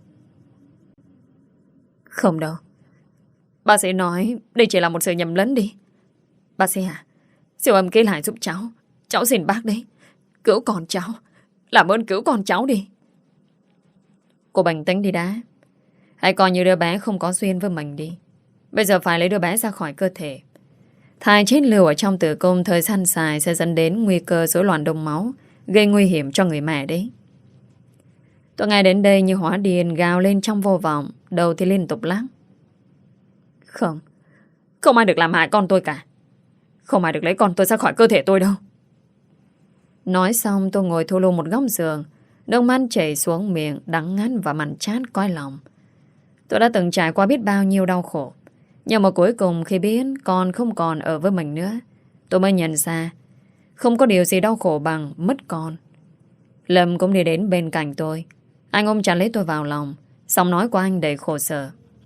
Speaker 1: Không đâu. Bác sĩ nói đây chỉ là một sự nhầm lẫn đi. Bác sĩ à, siêu âm kỹ lại giúp cháu. Cháu xin bác đấy. Cứu con cháu. Làm ơn cứu con cháu đi. Cô bình tĩnh đi đã. Hãy coi như đứa bé không có duyên với mình đi. Bây giờ phải lấy đứa bé ra khỏi cơ thể. Thai chết lưu ở trong tử cung thời gian dài sẽ dẫn đến nguy cơ rối loạn đông máu, gây nguy hiểm cho người mẹ đấy. Tôi nghe đến đây như hóa điên gào lên trong vô vọng, đầu thì liên tục lắc. Không, không ai được làm hại con tôi cả. Không ai được lấy con tôi ra khỏi cơ thể tôi đâu. Nói xong tôi ngồi thu lưu một góc giường, nước mắt chảy xuống miệng, đắng ngắt và mặn chát cõi lòng. Tôi đã từng trải qua biết bao nhiêu đau khổ, nhưng mà cuối cùng khi biết con không còn ở với mình nữa, tôi mới nhận ra không có điều gì đau khổ bằng mất con. Lâm cũng đi đến bên cạnh tôi. Anh ôm chặt lấy tôi vào lòng, giọng nói của anh đầy khổ sở.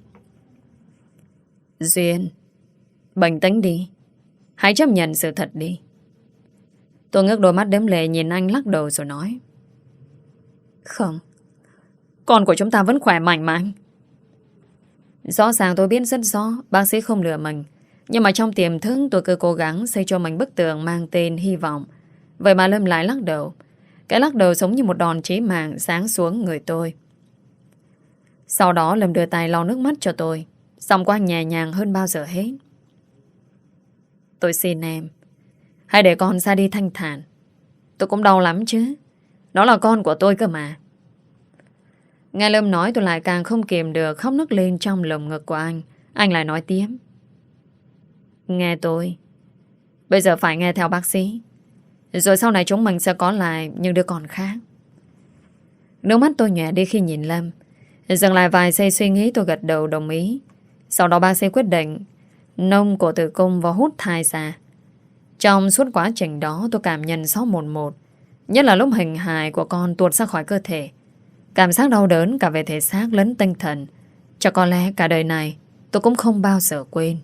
Speaker 1: Duyên, bình tĩnh đi. Hãy chấp nhận sự thật đi. Tôi ngước đôi mắt đẫm lệ nhìn anh lắc đầu rồi nói. Không, con của chúng ta vẫn khỏe mạnh mà anh. Rõ ràng tôi biết rất rõ bác sĩ không lừa mình, nhưng mà trong tiềm thức tôi cứ cố gắng xây cho mình bức tường mang tên hy vọng. Vậy mà Lâm lại lắc đầu. Cái lắc đầu giống như một đòn chí mạng giáng xuống người tôi. Sau đó Lâm đưa tay lau nước mắt cho tôi, giọng của anh nhẹ nhàng hơn bao giờ hết. Tôi xin em, hãy để con ra đi thanh thản. Tôi cũng đau lắm chứ. Đó là con của tôi cơ mà. Nghe Lâm nói tôi lại càng không kiềm được khóc nức lên trong lồng ngực của anh. Anh lại nói tiếp. Nghe tôi, bây giờ phải nghe theo bác sĩ. Rồi sau này chúng mình sẽ có lại những đứa con khác. Nước mắt tôi nhòe đi khi nhìn Lâm. Dừng lại vài giây suy nghĩ tôi gật đầu đồng ý. Sau đó bác sĩ quyết định nông cổ tử cung và hút thai ra. Trong suốt quá trình đó tôi cảm nhận rõ một một. Nhất là lúc hình hài của con tuột ra khỏi cơ thể. Cảm giác đau đớn cả về thể xác lẫn tinh thần. Cho có lẽ cả đời này tôi cũng không bao giờ quên.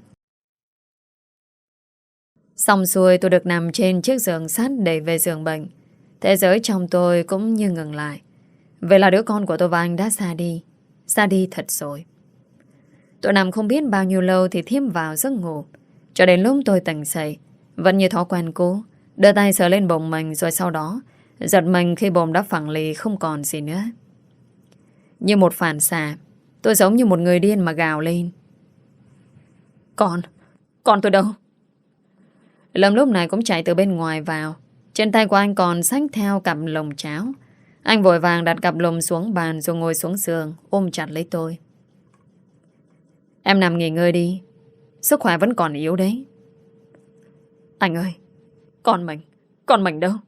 Speaker 1: Xong xuôi tôi được nằm trên chiếc giường sắt đẩy về giường bệnh. Thế giới trong tôi cũng như ngừng lại. Vậy là đứa con của tôi và anh đã xa đi. Xa đi thật rồi. Tôi nằm không biết bao nhiêu lâu thì thiếp vào giấc ngủ. Cho đến lúc tôi tỉnh dậy, vẫn như thói quen cũ, đưa tay sờ lên bụng mình rồi sau đó giật mình khi bụng đã phẳng lì không còn gì nữa. Như một phản xạ, tôi giống như một người điên mà gào lên. Con, con tôi đâu? Lâm lúc này cũng chạy từ bên ngoài vào. Trên tay của anh còn xách theo cặp lồng cháo. Anh vội vàng đặt cặp lồng xuống bàn rồi ngồi xuống giường ôm chặt lấy tôi. Em nằm nghỉ ngơi đi, sức khỏe vẫn còn yếu đấy. Anh ơi, con mình, con mình đâu?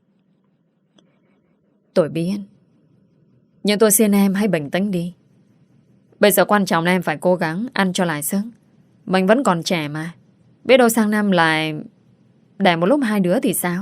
Speaker 1: Tôi biết, nhưng tôi xin em hãy bình tĩnh đi. Bây giờ quan trọng là em phải cố gắng ăn cho lại sức. Mình vẫn còn trẻ mà. Biết đâu sang năm lại đẻ một lúc hai đứa thì sao?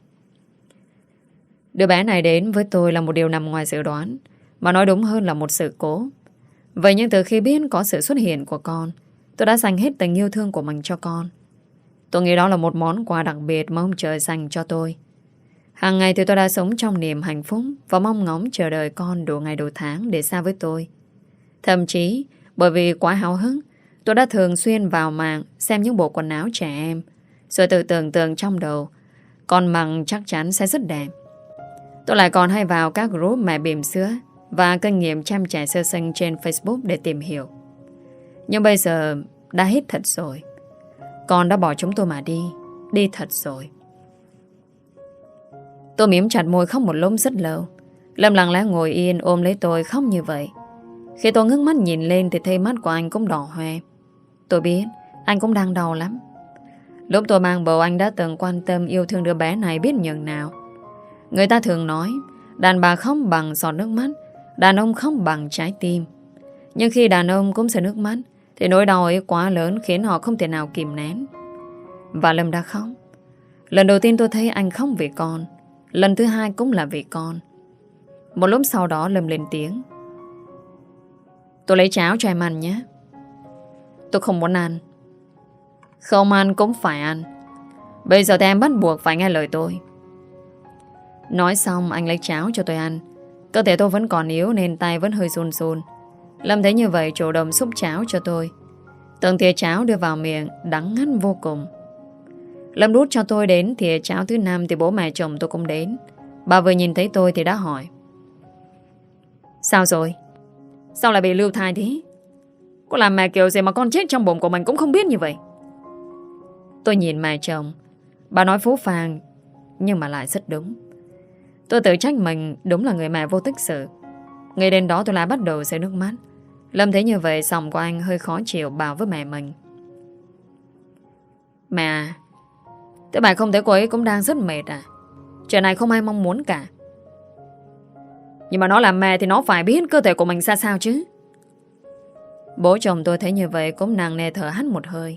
Speaker 1: Đứa bé này đến với tôi là một điều nằm ngoài dự đoán, mà nói đúng hơn là một sự cố. Vậy nhưng từ khi biết có sự xuất hiện của con Tôi đã dành hết tình yêu thương của mình cho con. Tôi nghĩ đó là một món quà đặc biệt mà ông trời dành cho tôi. Hàng ngày thì tôi đã sống trong niềm hạnh phúc và mong ngóng chờ đợi con đủ ngày đủ tháng để xa với tôi. Thậm chí, bởi vì quá háo hức, tôi đã thường xuyên vào mạng xem những bộ quần áo trẻ em, rồi tự tưởng tượng trong đầu con mặc chắc chắn sẽ rất đẹp. Tôi lại còn hay vào các group mẹ bỉm sữa và kinh nghiệm chăm trẻ sơ sinh trên Facebook để tìm hiểu. Nhưng bây giờ đã hết thật rồi. Con đã bỏ chúng tôi mà đi. Đi thật rồi. Tôi mím chặt môi khóc một lúc rất lâu. Lâm lặng lẽ ngồi yên ôm lấy tôi khóc như vậy. Khi tôi ngước mắt nhìn lên thì thấy mắt của anh cũng đỏ hoe. Tôi biết anh cũng đang đau lắm. Lúc tôi mang bầu anh đã từng quan tâm yêu thương đứa bé này biết nhường nào. Người ta thường nói đàn bà khóc bằng giọt nước mắt, đàn ông khóc bằng trái tim. Nhưng khi đàn ông cũng rơi nước mắt thì nỗi đau ấy quá lớn khiến họ không thể nào kìm nén. Và Lâm đã khóc. Lần đầu tiên tôi thấy anh khóc vì con. Lần thứ hai cũng là vì con. Một lúc sau đó Lâm lên tiếng: tôi lấy cháo cho em ăn nhé. Tôi không muốn ăn. Không ăn cũng phải ăn. Bây giờ thì em bắt buộc phải nghe lời tôi. Nói xong anh lấy cháo cho tôi ăn. Cơ thể tôi vẫn còn yếu nên tay vẫn hơi run run. Lâm thấy như vậy chủ động xúc cháo cho tôi. Từng thìa cháo đưa vào miệng đắng ngắt vô cùng. Lâm đút cho tôi đến thìa cháo thứ năm thì bố mẹ chồng tôi cũng đến. Bà vừa nhìn thấy tôi thì đã hỏi: sao rồi? Sao lại bị lưu thai thế? Có làm mẹ kiểu gì mà con chết trong bụng của mình cũng không biết như vậy? Tôi nhìn mẹ chồng. Bà nói phũ phàng nhưng mà lại rất đúng. Tôi tự trách mình đúng là người mẹ vô tích sự. Ngay đến đó tôi lại bắt đầu rơi nước mắt. Lâm thấy như vậy giọng của anh hơi khó chịu bảo với mẹ mình: mẹ à, thế bà không thấy cô ấy cũng đang rất mệt à? Chuyện này không ai mong muốn cả. Nhưng mà nó là mẹ thì nó phải biết cơ thể của mình ra sao chứ. Bố chồng tôi thấy như vậy cũng nặng nề thở hắt một hơi.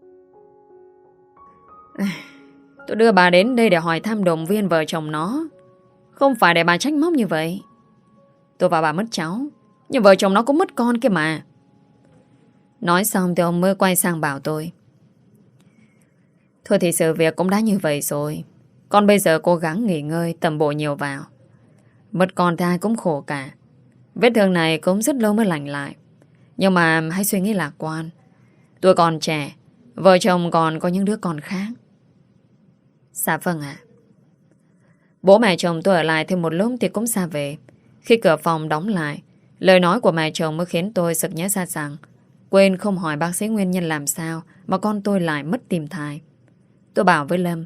Speaker 1: Tôi đưa bà đến đây để hỏi thăm động viên vợ chồng nó, không phải để bà trách móc như vậy. Tôi và bà mất cháu, nhưng vợ chồng nó cũng mất con kia mà. Nói xong thì ông mới quay sang bảo tôi: thôi thì sự việc cũng đã như vậy rồi. Con bây giờ cố gắng nghỉ ngơi, tầm bổ nhiều vào. Mất con thì ai cũng khổ cả. Vết thương này cũng rất lâu mới lành lại. Nhưng mà hãy suy nghĩ lạc quan. Tôi còn trẻ, vợ chồng còn có những đứa con khác. Dạ vâng ạ. Bố mẹ chồng tôi ở lại thêm một lúc thì cũng xa về. Khi cửa phòng đóng lại, lời nói của mẹ chồng mới khiến tôi sực nhớ ra rằng quên không hỏi bác sĩ nguyên nhân làm sao mà con tôi lại mất tim thai. Tôi bảo với Lâm: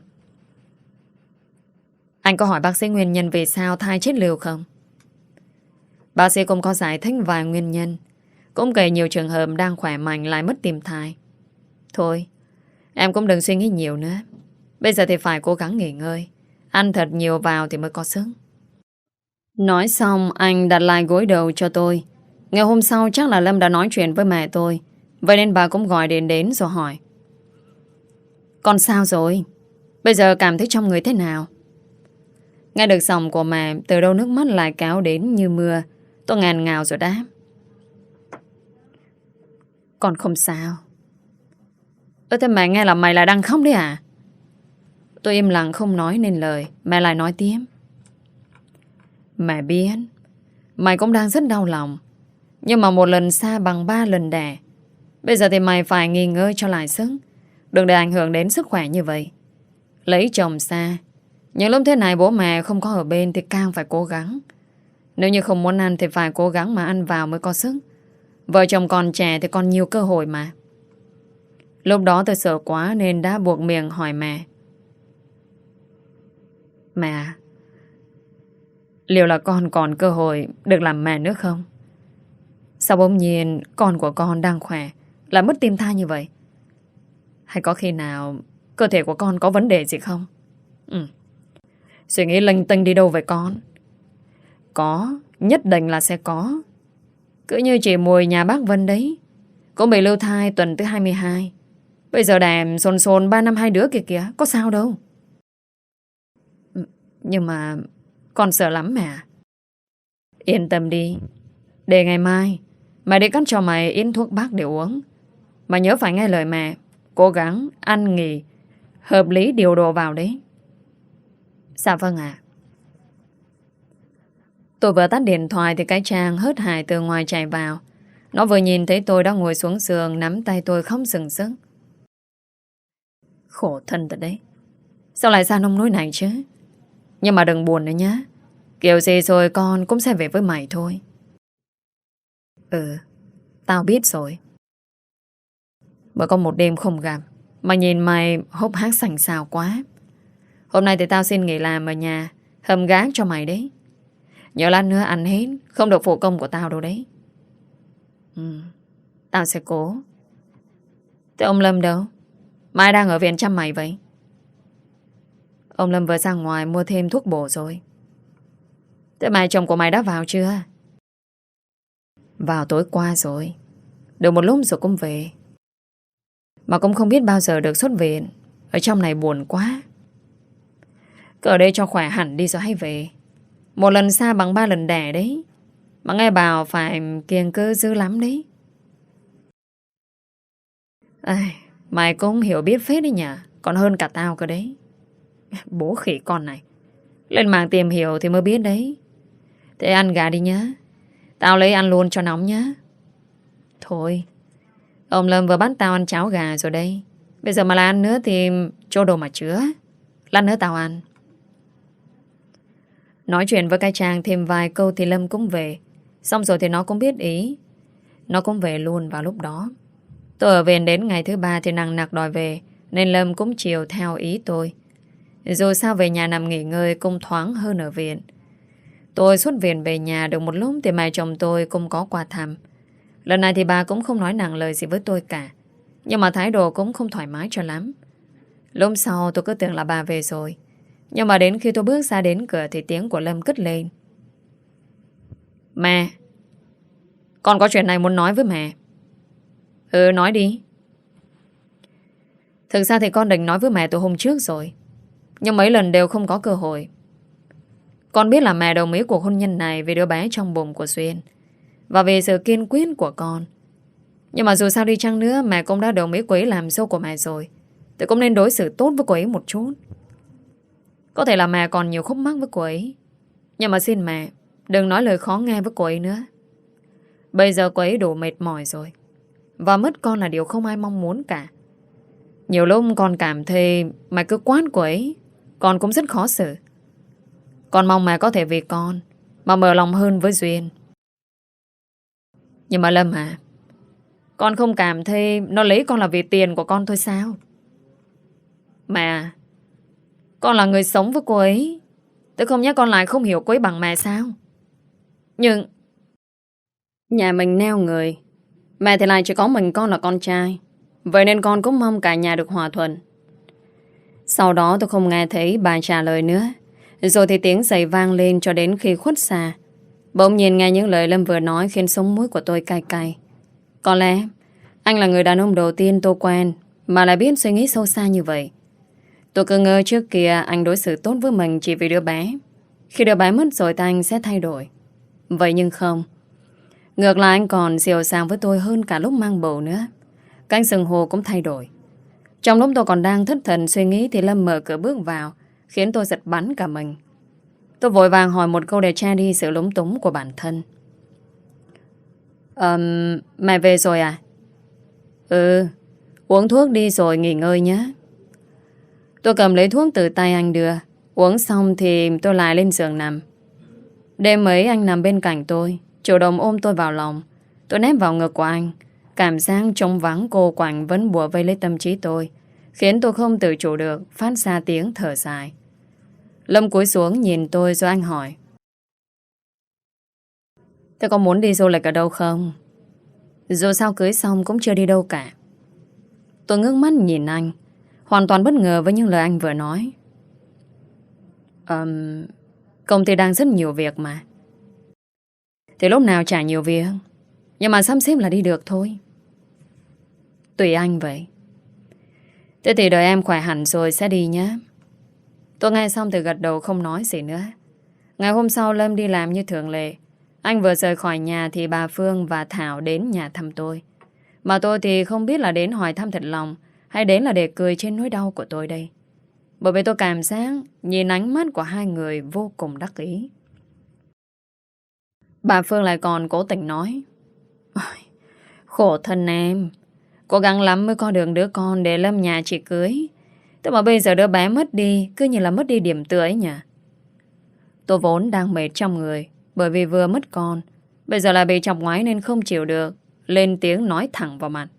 Speaker 1: anh có hỏi bác sĩ nguyên nhân vì sao thai chết liều không? Bác sĩ cũng có giải thích vài nguyên nhân, cũng kể nhiều trường hợp đang khỏe mạnh lại mất tim thai. Thôi, em cũng đừng suy nghĩ nhiều nữa. Bây giờ thì phải cố gắng nghỉ ngơi, ăn thật nhiều vào thì mới có sức. Nói xong anh đặt lại gối đầu cho tôi. Ngày hôm sau chắc là Lâm đã nói chuyện với mẹ tôi, vậy nên bà cũng gọi điện đến rồi hỏi: con sao rồi? Bây giờ cảm thấy trong người thế nào? Nghe được giọng của mẹ, từ đâu nước mắt lại kéo đến như mưa. Tôi ngàn ngào rồi đáp: con không sao. Ơ thế mẹ nghe là mày lại đang khóc đấy à? Tôi im lặng không nói nên lời. Mẹ lại nói tiếp: mẹ biết mày cũng đang rất đau lòng, nhưng mà một lần xa bằng ba lần đẻ. Bây giờ thì mày phải nghỉ ngơi cho lại sức, đừng để ảnh hưởng đến sức khỏe như vậy. Lấy chồng xa, những lúc thế này bố mẹ không có ở bên thì càng phải cố gắng. Nếu như không muốn ăn thì phải cố gắng mà ăn vào mới có sức. Vợ chồng còn trẻ thì còn nhiều cơ hội mà. Lúc đó tôi sợ quá nên đã buộc miệng hỏi mẹ: mẹ, liệu là con còn cơ hội được làm mẹ nữa không? Sao bỗng nhiên con của con đang khỏe lại mất tim thai như vậy? Hay có khi nào cơ thể của con có vấn đề gì không? Ừ. Suy nghĩ linh tinh đi đâu vậy con? Có, nhất định là sẽ có. Cứ như chị Mùi nhà bác Vân đấy, cũng bị lưu thai tuần thứ hai mươi hai. Bây giờ đàm sồn sồn ba năm hai đứa kìa kìa, có sao đâu. Nhưng mà con sợ lắm mẹ. Yên tâm đi, để ngày mai mày đi cắt cho mày ít thuốc bắc để uống. Mà nhớ phải nghe lời mẹ. Cố gắng ăn nghỉ hợp lý điều độ vào đấy. Dạ vâng ạ. Tôi vừa tắt điện thoại thì cái Trang hớt hải từ ngoài chạy vào. Nó vừa nhìn thấy tôi đã ngồi xuống giường, nắm tay tôi khóc sừng sững. Khổ thân thật đấy. Sao lại ra nông nỗi này chứ? Nhưng mà đừng buồn nữa nhá. Kiểu gì rồi con cũng sẽ về với mày thôi. Ừ, tao biết rồi. Bởi có một đêm không gặp mà nhìn mày hốc hác sành sào quá. Hôm nay thì tao xin nghỉ làm ở nhà, hầm gác cho mày đấy. Nhớ lát nữa ăn hết, không được phụ công của tao đâu đấy. Ừ, tao sẽ cố. Thế ông Lâm đâu? Mai đang ở viện chăm mày vậy? Ông Lâm vừa ra ngoài mua thêm thuốc bổ rồi. Thế mai chồng của mày đã vào chưa? Vào tối qua rồi. Được một lúc rồi cũng về. Mà cũng không biết bao giờ được xuất viện. Ở trong này buồn quá. Cứ ở đây cho khỏe hẳn đi rồi hay về. Một lần xa bằng ba lần đẻ đấy. Mà nghe bảo phải kiêng cơ dữ lắm đấy. À, mày cũng hiểu biết phết đấy nhỉ. Còn hơn cả tao cơ đấy. Bố khỉ con này. Lên mạng tìm hiểu thì mới biết đấy. Thế ăn gà đi nhá. Tao lấy ăn luôn cho nóng nhá. Thôi, ông Lâm vừa bắt tao ăn cháo gà rồi đây. Bây giờ mà là ăn nữa thì cho đồ mà chứa. Lát nữa tao ăn. Nói chuyện với cái Trang thêm vài câu thì Lâm cũng về. Xong rồi thì nó cũng biết ý. Nó cũng về luôn vào lúc đó. Tôi ở viện đến ngày thứ ba thì nặng nặc đòi về, nên Lâm cũng chiều theo ý tôi. Dù sao về nhà nằm nghỉ ngơi cũng thoáng hơn ở viện. Tôi xuất viện về nhà được một lúc thì mẹ chồng tôi cũng có qua thăm. Lần này thì bà cũng không nói nặng lời gì với tôi cả. Nhưng mà thái độ cũng không thoải mái cho lắm. Lúc sau tôi cứ tưởng là bà về rồi. Nhưng mà đến khi tôi bước ra đến cửa thì tiếng của Lâm cất lên. Mẹ, con có chuyện này muốn nói với mẹ. Ừ, nói đi. Thực ra thì con định nói với mẹ từ hôm trước rồi. Nhưng mấy lần đều không có cơ hội. Con biết là mẹ đồng ý cuộc hôn nhân này vì đứa bé trong bụng của Duyên và vì sự kiên quyết của con. Nhưng mà dù sao đi chăng nữa, mẹ cũng đã đồng ý cô ấy làm dâu của mẹ rồi, thì cũng nên đối xử tốt với cô ấy một chút. Có thể là mẹ còn nhiều khúc mắc với cô ấy, nhưng mà xin mẹ đừng nói lời khó nghe với cô ấy nữa. Bây giờ cô ấy đủ mệt mỏi rồi, và mất con là điều không ai mong muốn cả. Nhiều lúc con cảm thấy mẹ cứ quát cô ấy, con cũng rất khó xử. Con mong mẹ có thể vì con mà mở lòng hơn với Duyên. Nhưng mà Lâm à, con không cảm thấy nó lấy con là vì tiền của con thôi sao? Mẹ, con là người sống với cô ấy, tôi không nhắc con lại không hiểu cô ấy bằng mẹ sao? Nhưng nhà mình neo người, mẹ thì lại chỉ có mình con là con trai. Vậy nên con cũng mong cả nhà được hòa thuận. Sau đó tôi không nghe thấy bà trả lời nữa. Rồi thì tiếng giày vang lên cho đến khi khuất xa. Bỗng nhiên nghe những lời Lâm vừa nói khiến sống mũi của tôi cay cay. Có lẽ anh là người đàn ông đầu tiên tôi quen mà lại biết suy nghĩ sâu xa như vậy. Tôi cứ ngờ trước kia anh đối xử tốt với mình chỉ vì đứa bé. Khi đứa bé mất rồi thì anh sẽ thay đổi. Vậy nhưng không. Ngược lại anh còn dịu dàng với tôi hơn cả lúc mang bầu nữa. Cách xưng hô cũng thay đổi. Trong lúc tôi còn đang thất thần suy nghĩ thì Lâm mở cửa bước vào, khiến tôi giật bắn cả mình. Tôi vội vàng hỏi một câu để che đi sự lúng túng của bản thân. um, Mẹ về rồi à? Ừ, uống thuốc đi rồi nghỉ ngơi nhé. Tôi cầm lấy thuốc từ tay anh đưa. Uống xong thì tôi lại lên giường nằm. Đêm ấy anh nằm bên cạnh tôi, chủ động ôm tôi vào lòng. Tôi nép vào ngực của anh. Cảm giác trống vắng cô quạnh vẫn bủa vây lấy tâm trí tôi, khiến tôi không tự chủ được phát ra tiếng thở dài. Lâm cúi xuống nhìn tôi rồi anh hỏi. Thế có muốn đi du lịch ở đâu không? Dù sao cưới xong cũng chưa đi đâu cả. Tôi ngước mắt nhìn anh, hoàn toàn bất ngờ với những lời anh vừa nói. um, Công ty đang rất nhiều việc mà. Thì lúc nào chả nhiều việc, nhưng mà sắp xếp là đi được thôi. Tùy anh vậy. Thế thì đợi em khỏe hẳn rồi sẽ đi nhé. Tôi nghe xong thì gật đầu không nói gì nữa. Ngày hôm sau Lâm đi làm như thường lệ. Anh vừa rời khỏi nhà thì bà Phương và Thảo đến nhà thăm tôi. Mà tôi thì không biết là đến hỏi thăm thật lòng hay đến là để cười trên nỗi đau của tôi đây. Bởi vì tôi cảm giác nhìn ánh mắt của hai người vô cùng đắc ý. Bà Phương lại còn cố tình nói: "Ôi, khổ thân em, cố gắng lắm mới có được đứa con để lâm nhà chị cưới. Thế mà bây giờ đứa bé mất đi, cứ như là mất đi điểm tựa ấy nhỉ." Tôi vốn đang mệt trong người, bởi vì vừa mất con, bây giờ lại bị chọc ngoáy nên không chịu được, lên tiếng nói thẳng vào mặt: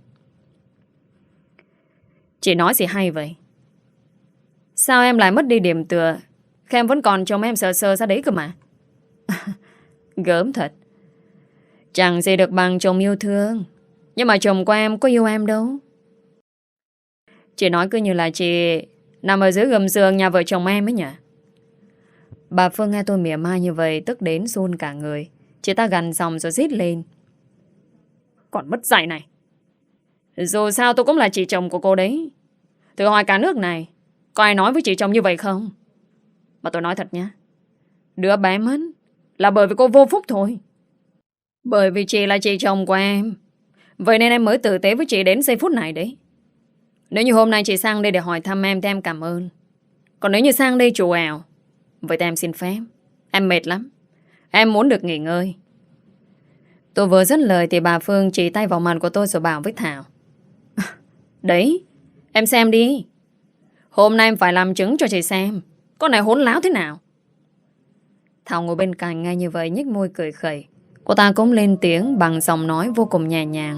Speaker 1: "Chị nói gì hay vậy? Sao em lại mất đi điểm tựa khi em vẫn còn chồng em sờ sờ ra đấy cơ mà?" Gớm thật. Chẳng gì được bằng chồng yêu thương, nhưng mà chồng của em có yêu em đâu. Chị nói cứ như là chị nằm ở dưới gầm giường nhà vợ chồng em ấy nhỉ. Bà Phương nghe tôi mỉa mai như vậy tức đến run cả người. Chị ta gằn giọng rồi rít lên: "Còn mất dạy này, dù sao tôi cũng là chị chồng của cô đấy. Thử hỏi cả nước này có ai nói với chị chồng như vậy không? Mà tôi nói thật nhá, đứa bé mất là bởi vì cô vô phúc thôi. Bởi vì chị là chị chồng của em, vậy nên em mới tử tế với chị đến giây phút này đấy. Nếu như hôm nay chị sang đây để hỏi thăm em thì em cảm ơn. Còn nếu như sang đây chủ ảo, vậy thì em xin phép. Em mệt lắm, em muốn được nghỉ ngơi." Tôi vừa dứt lời thì bà Phương chỉ tay vào mặt của tôi rồi bảo với Thảo: "Đấy, em xem đi. Hôm nay em phải làm chứng cho chị xem con này hỗn láo thế nào." Thảo ngồi bên cạnh nghe như vậy nhếch môi cười khẩy. Cô ta cũng lên tiếng bằng giọng nói vô cùng nhẹ nhàng: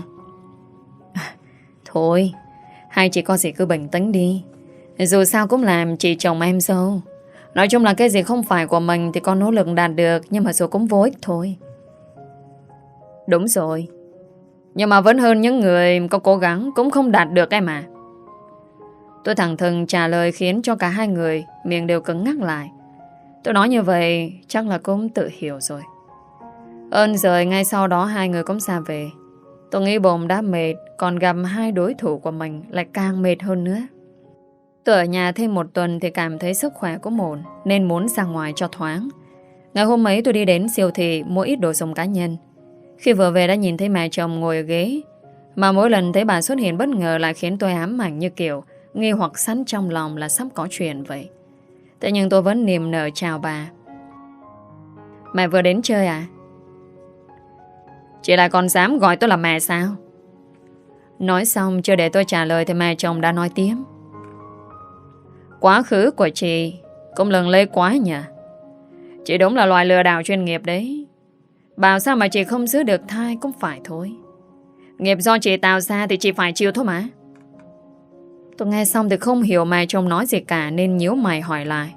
Speaker 1: "Thôi, hai chị con gì cứ bình tĩnh đi. Dù sao cũng làm chị chồng em dâu. Nói chung là cái gì không phải của mình thì con nỗ lực đạt được, nhưng mà rồi cũng vô ích thôi." "Đúng rồi, nhưng mà vẫn hơn những người có cố gắng cũng không đạt được em mà." Tôi thẳng thừng trả lời khiến cho cả hai người miệng đều cứng ngắc lại. Tôi nói như vậy chắc là cũng tự hiểu rồi. Ơn rồi ngay sau đó hai người cũng ra về. Tôi nghĩ bụng đã mệt, còn gặp hai đối thủ của mình lại càng mệt hơn nữa. Tôi ở nhà thêm một tuần thì cảm thấy sức khỏe cũng ổn, nên muốn ra ngoài cho thoáng. Ngày hôm ấy tôi đi đến siêu thị mua ít đồ dùng cá nhân. Khi vừa về đã nhìn thấy mẹ chồng ngồi ở ghế, mà mỗi lần thấy bà xuất hiện bất ngờ lại khiến tôi ám ảnh như kiểu nghi hoặc sẵn trong lòng là sắp có chuyện vậy. Thế nhưng tôi vẫn niềm nở chào bà: "Mẹ vừa đến chơi à?" "Chị lại còn dám gọi tôi là mẹ sao?" Nói xong chưa để tôi trả lời thì mẹ chồng đã nói tiếp: "Quá khứ của chị cũng lừng lê quá nhỉ. Chị đúng là loài lừa đảo chuyên nghiệp đấy. Bảo sao mà chị không giữ được thai cũng phải thôi. Nghiệp do chị tạo ra thì chị phải chịu thôi mà." Tôi nghe xong thì không hiểu mẹ chồng nói gì cả nên nhíu mày hỏi lại: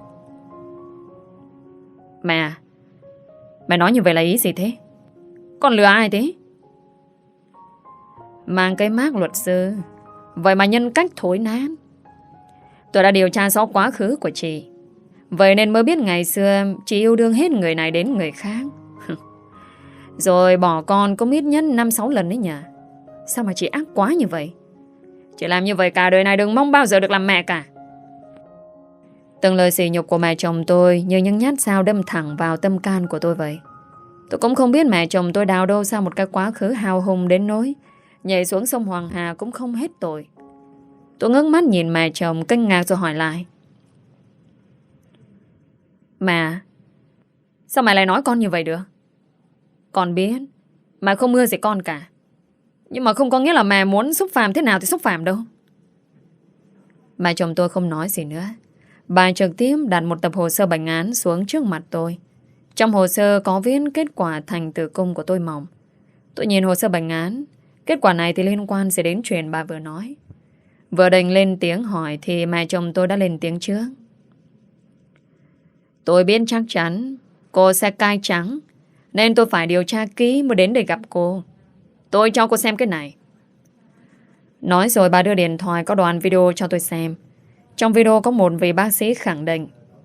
Speaker 1: "Mẹ, mẹ nói như vậy là ý gì thế? Con lừa ai thế?" Mang cái mác luật sư, vậy mà nhân cách thối nát. Tôi đã điều tra rõ quá khứ của chị, vậy nên mới biết ngày xưa chị yêu đương hết người này đến người khác. Rồi bỏ con cũng ít nhất năm sáu lần đấy nhỉ. Sao mà chị ác quá như vậy? Chị làm như vậy cả đời này đừng mong bao giờ được làm mẹ cả." Từng lời sỉ nhục của mẹ chồng tôi như những nhát dao đâm thẳng vào tâm can của tôi vậy. Tôi cũng không biết mẹ chồng tôi đào đâu ra một cái quá khứ hào hùng đến nỗi nhảy xuống sông Hoàng Hà cũng không hết tội. Tôi ngước mắt nhìn mẹ chồng kinh ngạc rồi hỏi lại: "Mẹ, sao mẹ lại nói con như vậy được? Con biết mẹ không ưa gì con cả, nhưng mà không có nghĩa là mẹ muốn xúc phạm thế nào thì xúc phạm đâu." Mẹ chồng tôi không nói gì nữa. Bà trực tiếp đặt một tập hồ sơ bệnh án xuống trước mặt tôi. Trong hồ sơ có viết kết quả thành tử cung của tôi mỏng. Tôi nhìn hồ sơ bệnh án. Kết quả này thì liên quan sẽ đến chuyện bà vừa nói. Vừa định lên tiếng hỏi thì mẹ chồng tôi đã lên tiếng trước: "Tôi biết chắc chắn cô sẽ cai trắng, nên tôi phải điều tra kỹ mới đến để gặp cô. Tôi cho cô xem cái này." Nói rồi bà đưa điện thoại có đoạn video cho tôi xem. Trong video có một vị bác sĩ khẳng định: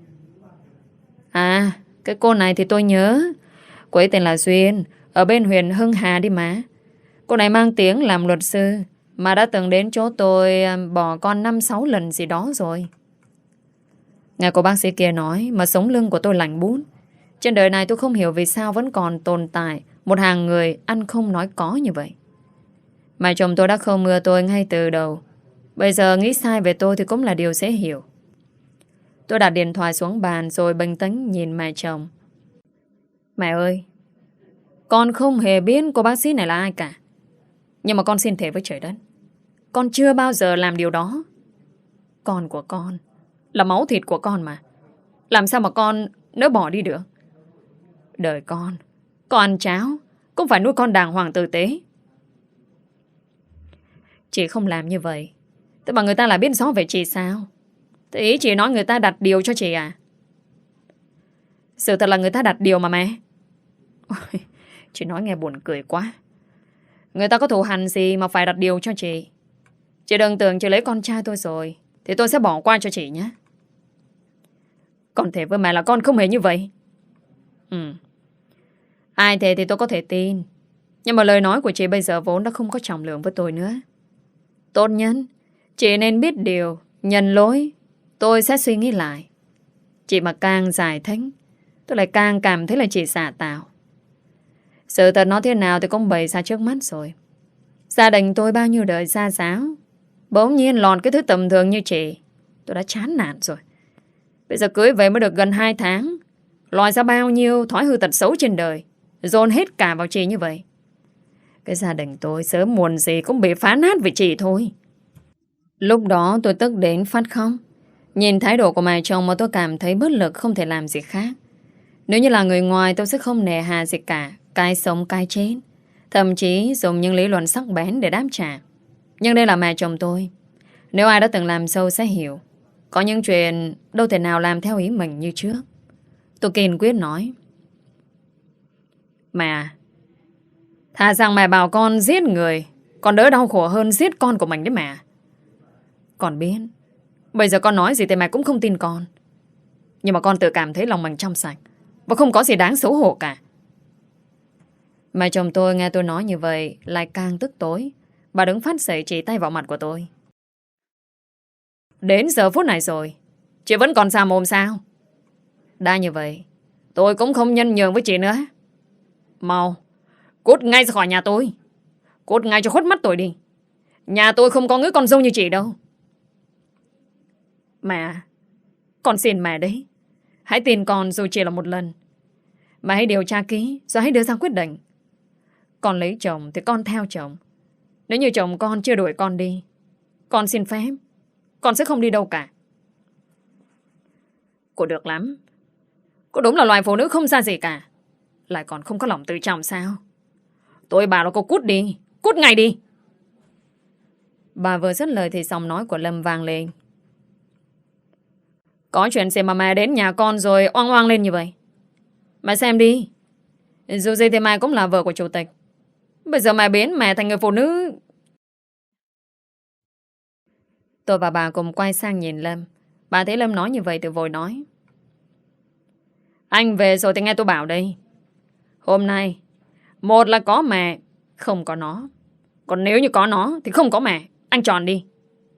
Speaker 1: "À, cái cô này thì tôi nhớ. Cô ấy tên là Duyên, ở bên huyện Hưng Hà đi mà. Cô này mang tiếng làm luật sư, mà đã từng đến chỗ tôi bỏ con năm sáu lần gì đó rồi." Nghe cô bác sĩ kia nói mà sống lưng của tôi lạnh bút. Trên đời này tôi không hiểu vì sao vẫn còn tồn tại một hàng người ăn không nói có như vậy. Mà chồng tôi đã không ưa tôi ngay từ đầu. Bây giờ nghĩ sai về tôi thì cũng là điều dễ hiểu. Tôi đặt điện thoại xuống bàn rồi bình tĩnh nhìn mẹ chồng. Mẹ ơi, con không hề biết cô bác sĩ này là ai cả. Nhưng mà con xin thề với trời đất, con chưa bao giờ làm điều đó. Con của con là máu thịt của con mà. Làm sao mà con nỡ bỏ đi được? Đời con, con ăn cháo cũng phải nuôi con đàng hoàng tử tế. Chị không làm như vậy, thế mà người ta lại biết rõ về chị sao? Thế ý chị nói người ta đặt điều cho chị à? Sự thật là người ta đặt điều mà mẹ. Ôi, chị nói nghe buồn cười quá. Người ta có thù hằn gì mà phải đặt điều cho chị? Chị đừng tưởng chị lấy con trai tôi rồi thì tôi sẽ bỏ qua cho chị nhé. Con thề với mẹ là con không hề như vậy. Ừ, ai thề thì tôi có thể tin. Nhưng mà lời nói của chị bây giờ vốn đã không có trọng lượng với tôi nữa. Tốt nhất chị nên biết điều, nhận lỗi. Tôi sẽ suy nghĩ lại. Chị mà càng giải thích, tôi lại càng cảm thấy là chị giả tạo. Sự thật nó thế nào thì cũng bày ra trước mắt rồi. Gia đình tôi bao nhiêu đời gia giáo, bỗng nhiên lọt cái thứ tầm thường như chị. Tôi đã chán nản rồi. Bây giờ cưới về mới được gần hai tháng, lòi ra bao nhiêu thói hư tật xấu trên đời, dồn hết cả vào chị như vậy. Cái gia đình tôi sớm muộn gì cũng bị phá nát vì chị thôi. Lúc đó tôi tức đến phát khóc. Nhìn thái độ của mẹ chồng mà tôi cảm thấy bất lực, không thể làm gì khác. Nếu như là người ngoài tôi sẽ không nề hà gì cả, cái sống cái chết, thậm chí dùng những lý luận sắc bén để đáp trả. Nhưng đây là mẹ chồng tôi. Nếu ai đã từng làm sâu sẽ hiểu, có những chuyện đâu thể nào làm theo ý mình như trước. Tôi kiên quyết nói: Mẹ, thà rằng mẹ bảo con giết người còn đỡ đau khổ hơn giết con của mình đấy mẹ. Con biết bây giờ con nói gì thì mẹ cũng không tin con. Nhưng mà con tự cảm thấy lòng mình trong sạch và không có gì đáng xấu hổ cả. Mẹ chồng tôi nghe tôi nói như vậy lại càng tức tối. Bà đứng phát dậy chỉ tay vào mặt của tôi. Đến giờ phút này rồi, chị vẫn còn xà mồm sao? Đã như vậy, tôi cũng không nhân nhường với chị nữa. Mau cút ngay ra khỏi nhà tôi. Cút ngay cho khuất mắt tôi đi. Nhà tôi không có người con dâu như chị đâu. Mẹ, con xin mẹ đấy, hãy tin con dù chỉ là một lần. Mẹ hãy điều tra kỹ rồi hãy đưa ra quyết định. Con lấy chồng thì con theo chồng. Nếu như chồng con chưa đuổi con đi, con xin phép con sẽ không đi đâu cả. Cô được lắm. Cô đúng là loài phụ nữ không ra gì cả, lại còn không có lòng tự trọng sao? Tôi bảo là cô cút đi, cút ngay đi. Bà vừa dứt lời thì giọng nói của Lâm vang lên. Có chuyện gì mà mẹ đến nhà con rồi oang oang lên như vậy? Mẹ xem đi, dù gì thì mẹ cũng là vợ của chủ tịch. Bây giờ mẹ biến mẹ thành người phụ nữ. Tôi và bà cùng quay sang nhìn Lâm. Bà thấy Lâm nói như vậy thì vội nói: Anh về rồi thì nghe tôi bảo đây. Hôm nay, một là có mẹ, không có nó. Còn nếu như có nó thì không có mẹ. Anh chọn đi.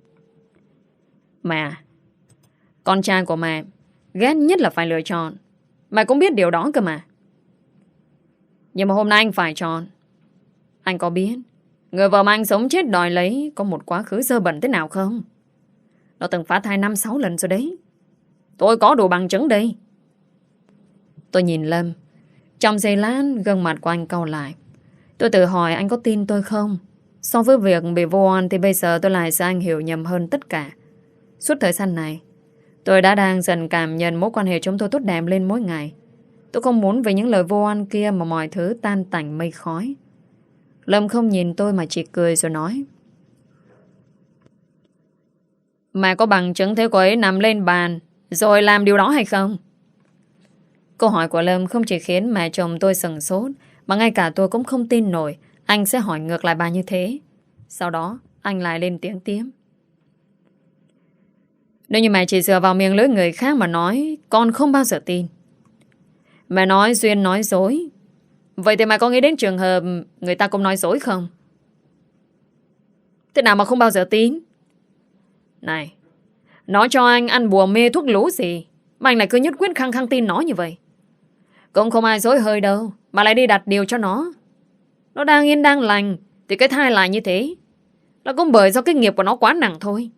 Speaker 1: Mẹ, con trai của mẹ ghét nhất là phải lựa chọn. Mẹ cũng biết điều đó cơ mà. Nhưng mà hôm nay anh phải chọn. Anh có biết người vợ mà anh sống chết đòi lấy có một quá khứ dơ bẩn thế nào không? Nó từng phá thai năm sáu lần rồi đấy. Tôi có đủ bằng chứng đây. Tôi nhìn Lâm. Trong giây lát gương mặt của anh cau lại. Tôi tự hỏi anh có tin tôi không? So với việc bị vô oan thì bây giờ tôi lại sợ anh hiểu nhầm hơn tất cả. Suốt thời gian này tôi đã đang dần cảm nhận mối quan hệ chúng tôi tốt đẹp lên mỗi ngày. Tôi không muốn vì những lời vô oan kia mà mọi thứ tan tành mây khói. Lâm không nhìn tôi mà chỉ cười rồi nói: Mẹ có bằng chứng thấy cô ấy nằm lên bàn rồi làm điều đó hay không? Câu hỏi của Lâm không chỉ khiến mẹ chồng tôi sửng sốt, mà ngay cả tôi cũng không tin nổi anh sẽ hỏi ngược lại bà như thế. Sau đó anh lại lên tiếng tiếp: Nếu như mẹ chỉ dựa vào miệng lưỡi người khác mà nói, con không bao giờ tin. Mẹ nói Duyên nói dối. Vậy thì mẹ có nghĩ đến trường hợp người ta cũng nói dối không? Thế nào mà không bao giờ tin? Này, nó cho anh ăn bùa mê thuốc lú gì mà anh lại cứ nhất quyết khăng khăng tin nó như vậy? Cũng không ai dối hơi đâu mà lại đi đặt điều cho nó. Nó đang yên đang lành Thì cái thai lại như thế là cũng bởi do cái nghiệp của nó quá nặng thôi.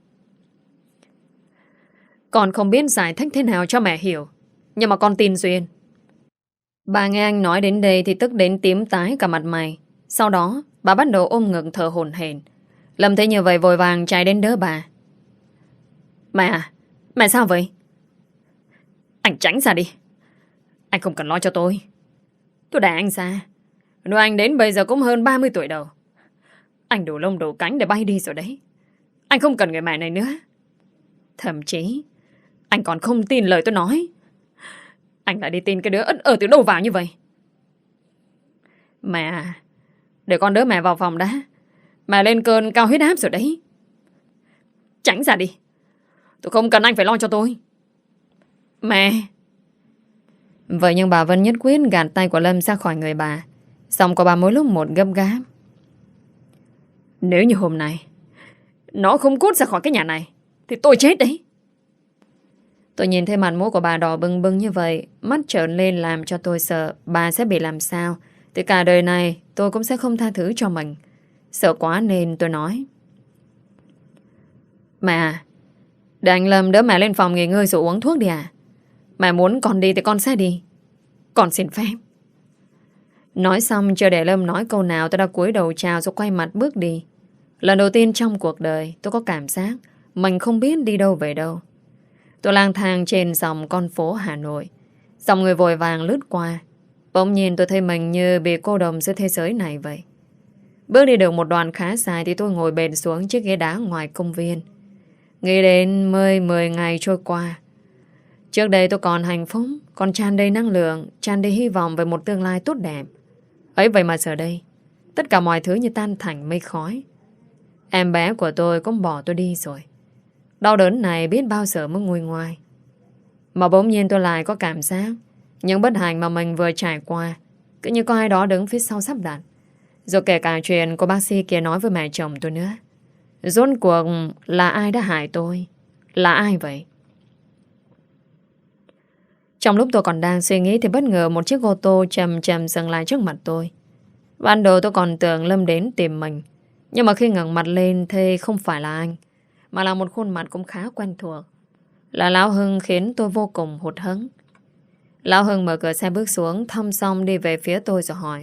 Speaker 1: Con không biết giải thích thế nào cho mẹ hiểu, nhưng mà con tin Duyên. Bà nghe anh nói đến đây thì tức đến tím tái cả mặt mày. Sau đó bà bắt đầu ôm ngực thở hổn hển. Lâm thấy như vậy vội vàng chạy đến đỡ bà. Mẹ à, mẹ sao vậy? Anh tránh ra đi. Anh không cần lo cho tôi. Tôi đẻ anh ra. Nuôi anh đến bây giờ cũng hơn ba mươi tuổi đầu. Anh đủ lông đủ cánh để bay đi rồi đấy. Anh không cần người mẹ này nữa. Thậm chí anh còn không tin lời tôi nói. Anh lại đi tin cái đứa ất ở từ đâu vào như vậy. Mẹ à, để con đỡ mẹ vào phòng đã. Mẹ lên cơn cao huyết áp rồi đấy. Tránh ra đi. Tôi không cần anh phải lo cho tôi. Mẹ. Vậy nhưng bà vẫn nhất quyết gạt tay của Lâm ra khỏi người bà. Xong của bà mỗi lúc một gấp gáp. Nếu như hôm nay nó không cút ra khỏi cái nhà này thì tôi chết đấy. Tôi nhìn thấy mặt mũi của bà đỏ bừng bừng như vậy, mắt trợn lên làm cho tôi sợ bà sẽ bị làm sao. Thì cả đời này tôi cũng sẽ không tha thứ cho mình. Sợ quá nên tôi nói. Mẹ à, để anh Lâm đỡ mẹ lên phòng nghỉ ngơi rồi uống thuốc đi à. Mẹ muốn con đi thì con sẽ đi. Con xin phép. Nói xong chưa để Lâm nói câu nào, tôi đã cúi đầu chào rồi quay mặt bước đi. Lần đầu tiên trong cuộc đời tôi có cảm giác mình không biết đi đâu về đâu. Tôi lang thang trên dòng con phố Hà Nội. Dòng người vội vàng lướt qua. Bỗng nhiên tôi thấy mình như bị cô đồng giữa thế giới này vậy. Bước đi được một đoạn khá dài thì tôi ngồi bệt xuống chiếc ghế đá ngoài công viên. Nghĩ đến mười mười ngày trôi qua. Trước đây tôi còn hạnh phúc, còn tràn đầy năng lượng, tràn đầy hy vọng về một tương lai tốt đẹp. Ấy vậy mà giờ đây, tất cả mọi thứ như tan thành mây khói. Em bé của tôi cũng bỏ tôi đi rồi. Đau đớn này biết bao giờ mới nguôi ngoai. Mà bỗng nhiên tôi lại có cảm giác những bất hạnh mà mình vừa trải qua cứ như có ai đó đứng phía sau sắp đặt. Rồi kể cả chuyện của bác sĩ kia nói với mẹ chồng tôi nữa. Rốt cuộc là ai đã hại tôi? Là ai vậy? Trong lúc tôi còn đang suy nghĩ thì bất ngờ một chiếc ô tô chầm chầm dừng lại trước mặt tôi. Ban đầu tôi còn tưởng Lâm đến tìm mình. Nhưng mà khi ngẩng mặt lên thì không phải là anh, mà là một khuôn mặt cũng khá quen thuộc. Là Lão Hưng khiến tôi vô cùng hụt hẫng. Lão Hưng mở cửa xe bước xuống, thăm xong đi về phía tôi rồi hỏi.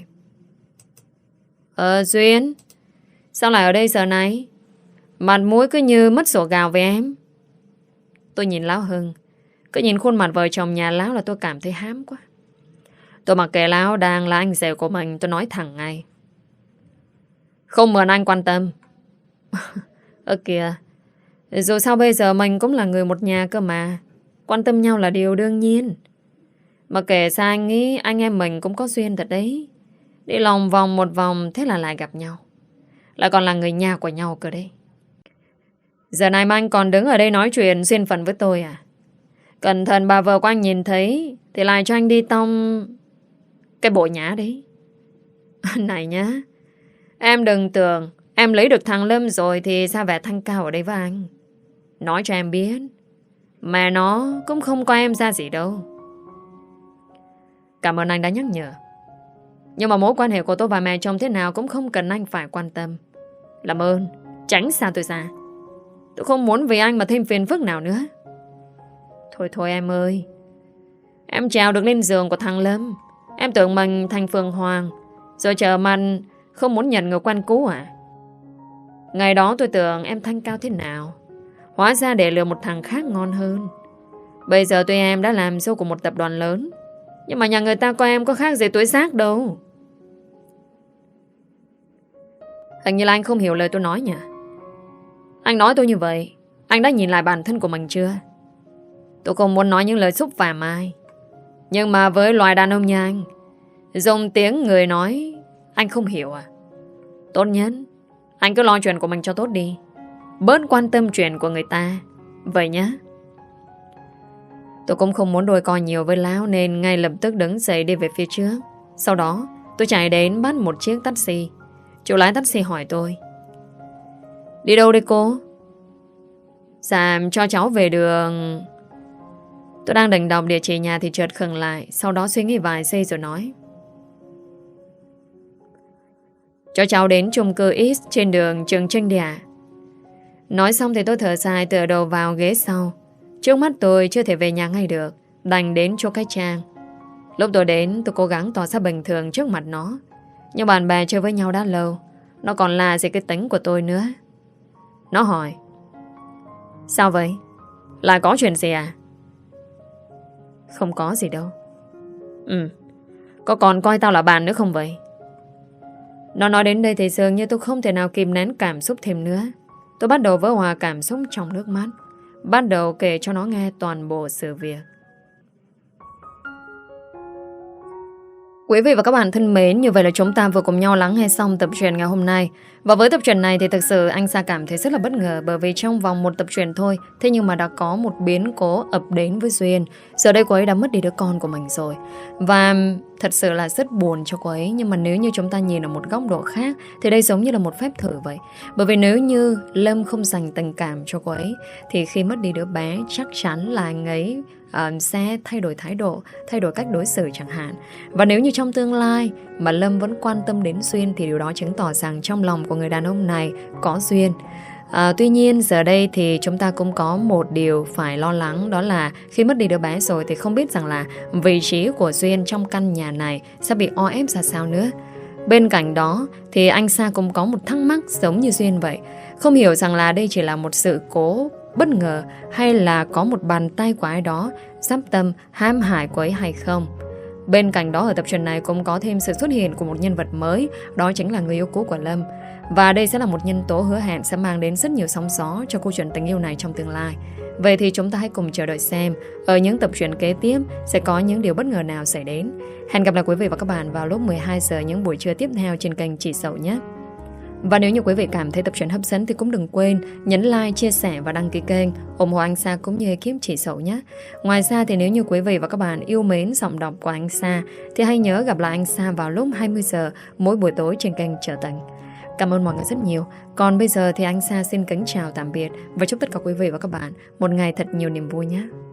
Speaker 1: Ờ Duyên, sao lại ở đây giờ này? Mặt mũi cứ như mất sổ gạo với em. Tôi nhìn Lão Hưng. Cứ nhìn khuôn mặt vợ chồng nhà Lão là tôi cảm thấy hám quá. Tôi mặc kệ Lão đang là anh rể của mình, tôi nói thẳng ngay. Không mượn anh quan tâm. Ơ kìa, dù sao bây giờ mình cũng là người một nhà cơ mà. Quan tâm nhau là điều đương nhiên. Mà kể sao anh nghĩ anh em mình cũng có duyên thật đấy. Đi lòng vòng một vòng thế là lại gặp nhau. Lại còn là người nhà của nhau cơ đấy. Giờ này mà anh còn đứng ở đây nói chuyện duyên phận với tôi à? Cẩn thận bà vợ của anh nhìn thấy thì lại cho anh đi tông cái bộ nhã đấy. Này nhá, em đừng tưởng em lấy được thằng Lâm rồi thì sao vẻ thanh cao ở đây với anh. Nói cho em biết, mà nó cũng không coi em ra gì đâu. Cảm ơn anh đã nhắc nhở. Nhưng mà mối quan hệ của tôi và mẹ chồng thế nào cũng không cần anh phải quan tâm. Làm ơn, tránh xa tôi ra. Tôi không muốn vì anh mà thêm phiền phức nào nữa. Thôi thôi em ơi, em trèo được lên giường của thằng Lâm. Em tưởng mình thành Phương Hoàng, rồi chờ mặt không muốn nhận người quen cũ à? Ngày đó tôi tưởng em thanh cao thế nào, hóa ra để lừa một thằng khác ngon hơn. Bây giờ tuy em đã làm dâu của một tập đoàn lớn, nhưng mà nhà người ta coi em có khác gì tuổi xác đâu. Hình như là anh không hiểu lời tôi nói nhỉ? Anh nói tôi như vậy, anh đã nhìn lại bản thân của mình chưa? Tôi không muốn nói những lời xúc phạm ai, nhưng mà với loài đàn ông như anh, dùng tiếng người nói anh không hiểu à? Tốt nhất anh cứ lo chuyện của mình cho tốt đi, bớt quan tâm chuyện của người ta. Vậy nhá. Tôi cũng không muốn đôi co nhiều với Lão nên ngay lập tức đứng dậy đi về phía trước. Sau đó tôi chạy đến bắt một chiếc taxi. Chủ lái taxi hỏi tôi. Đi đâu đây cô? Dạ cho cháu về đường. Tôi đang định đọc địa chỉ nhà thì chợt khựng lại. Sau đó suy nghĩ vài giây rồi nói. Cho cháu đến chung cư X trên đường Trường Trinh đi ạ. Nói xong thì tôi thở dài tựa đầu vào ghế sau. Trước mắt tôi chưa thể về nhà ngay được, đành đến chỗ cái Trang. Lúc tôi đến tôi cố gắng tỏ ra bình thường trước mặt nó, nhưng bạn bè chơi với nhau đã lâu, nó còn là gì cái tính của tôi nữa. Nó hỏi: sao vậy? Lại có chuyện gì à? Không có gì đâu. Ừ. Có còn coi tao là bạn nữa không vậy? Nó nói đến đây thì dường như tôi không thể nào kìm nén cảm xúc thêm nữa. Tôi bắt đầu vỡ hòa cảm xúc trong nước mắt, bắt đầu kể cho nó nghe toàn bộ sự việc. Quý vị và các bạn thân mến, như vậy là chúng ta vừa cùng nhau lắng nghe xong tập truyện ngày hôm nay. Và với tập truyện này thì thực sự anh Sa cảm thấy rất là bất ngờ, bởi vì trong vòng một tập truyện thôi, thế nhưng mà đã có một biến cố ập đến với Duyên. Giờ đây cô ấy đã mất đi đứa con của mình rồi. Và thật sự là rất buồn cho cô ấy. Nhưng mà nếu như chúng ta nhìn ở một góc độ khác thì đây giống như là một phép thử vậy. Bởi vì nếu như Lâm không dành tình cảm cho cô ấy thì khi mất đi đứa bé chắc chắn là anh ấy Uh, sẽ thay đổi thái độ, thay đổi cách đối xử chẳng hạn. Và nếu như trong tương lai mà Lâm vẫn quan tâm đến Duyên thì điều đó chứng tỏ rằng trong lòng của người đàn ông này có Duyên. uh, Tuy nhiên giờ đây thì chúng ta cũng có một điều phải lo lắng, đó là khi mất đi đứa bé rồi thì không biết rằng là vị trí của Duyên trong căn nhà này sẽ bị o ép ra sao nữa. Bên cạnh đó thì anh Sa cũng có một thắc mắc giống như Duyên vậy, không hiểu rằng là đây chỉ là một sự cố bất ngờ hay là có một bàn tay của ai đó sắp tâm hãm hại cô ấy hay không. Bên cạnh đó ở tập truyện này cũng có thêm sự xuất hiện của một nhân vật mới, đó chính là người yêu cũ của Lâm. Và đây sẽ là một nhân tố hứa hẹn sẽ mang đến rất nhiều sóng gió cho câu chuyện tình yêu này trong tương lai. Vậy thì chúng ta hãy cùng chờ đợi xem ở những tập truyện kế tiếp sẽ có những điều bất ngờ nào xảy đến. Hẹn gặp lại quý vị và các bạn vào lúc mười hai giờ những buổi trưa tiếp theo trên kênh Chị Sậu nhé. Và nếu như quý vị cảm thấy tập truyện hấp dẫn thì cũng đừng quên nhấn like, chia sẻ và đăng ký kênh, ủng hộ anh Sa cũng như ekip Chị Sậu nhé. Ngoài ra thì nếu như quý vị và các bạn yêu mến giọng đọc của anh Sa thì hãy nhớ gặp lại anh Sa vào lúc hai mươi giờ mỗi buổi tối trên kênh Trở Tình. Cảm ơn mọi người rất nhiều. Còn bây giờ thì anh Sa xin kính chào tạm biệt và chúc tất cả quý vị và các bạn một ngày thật nhiều niềm vui nhé.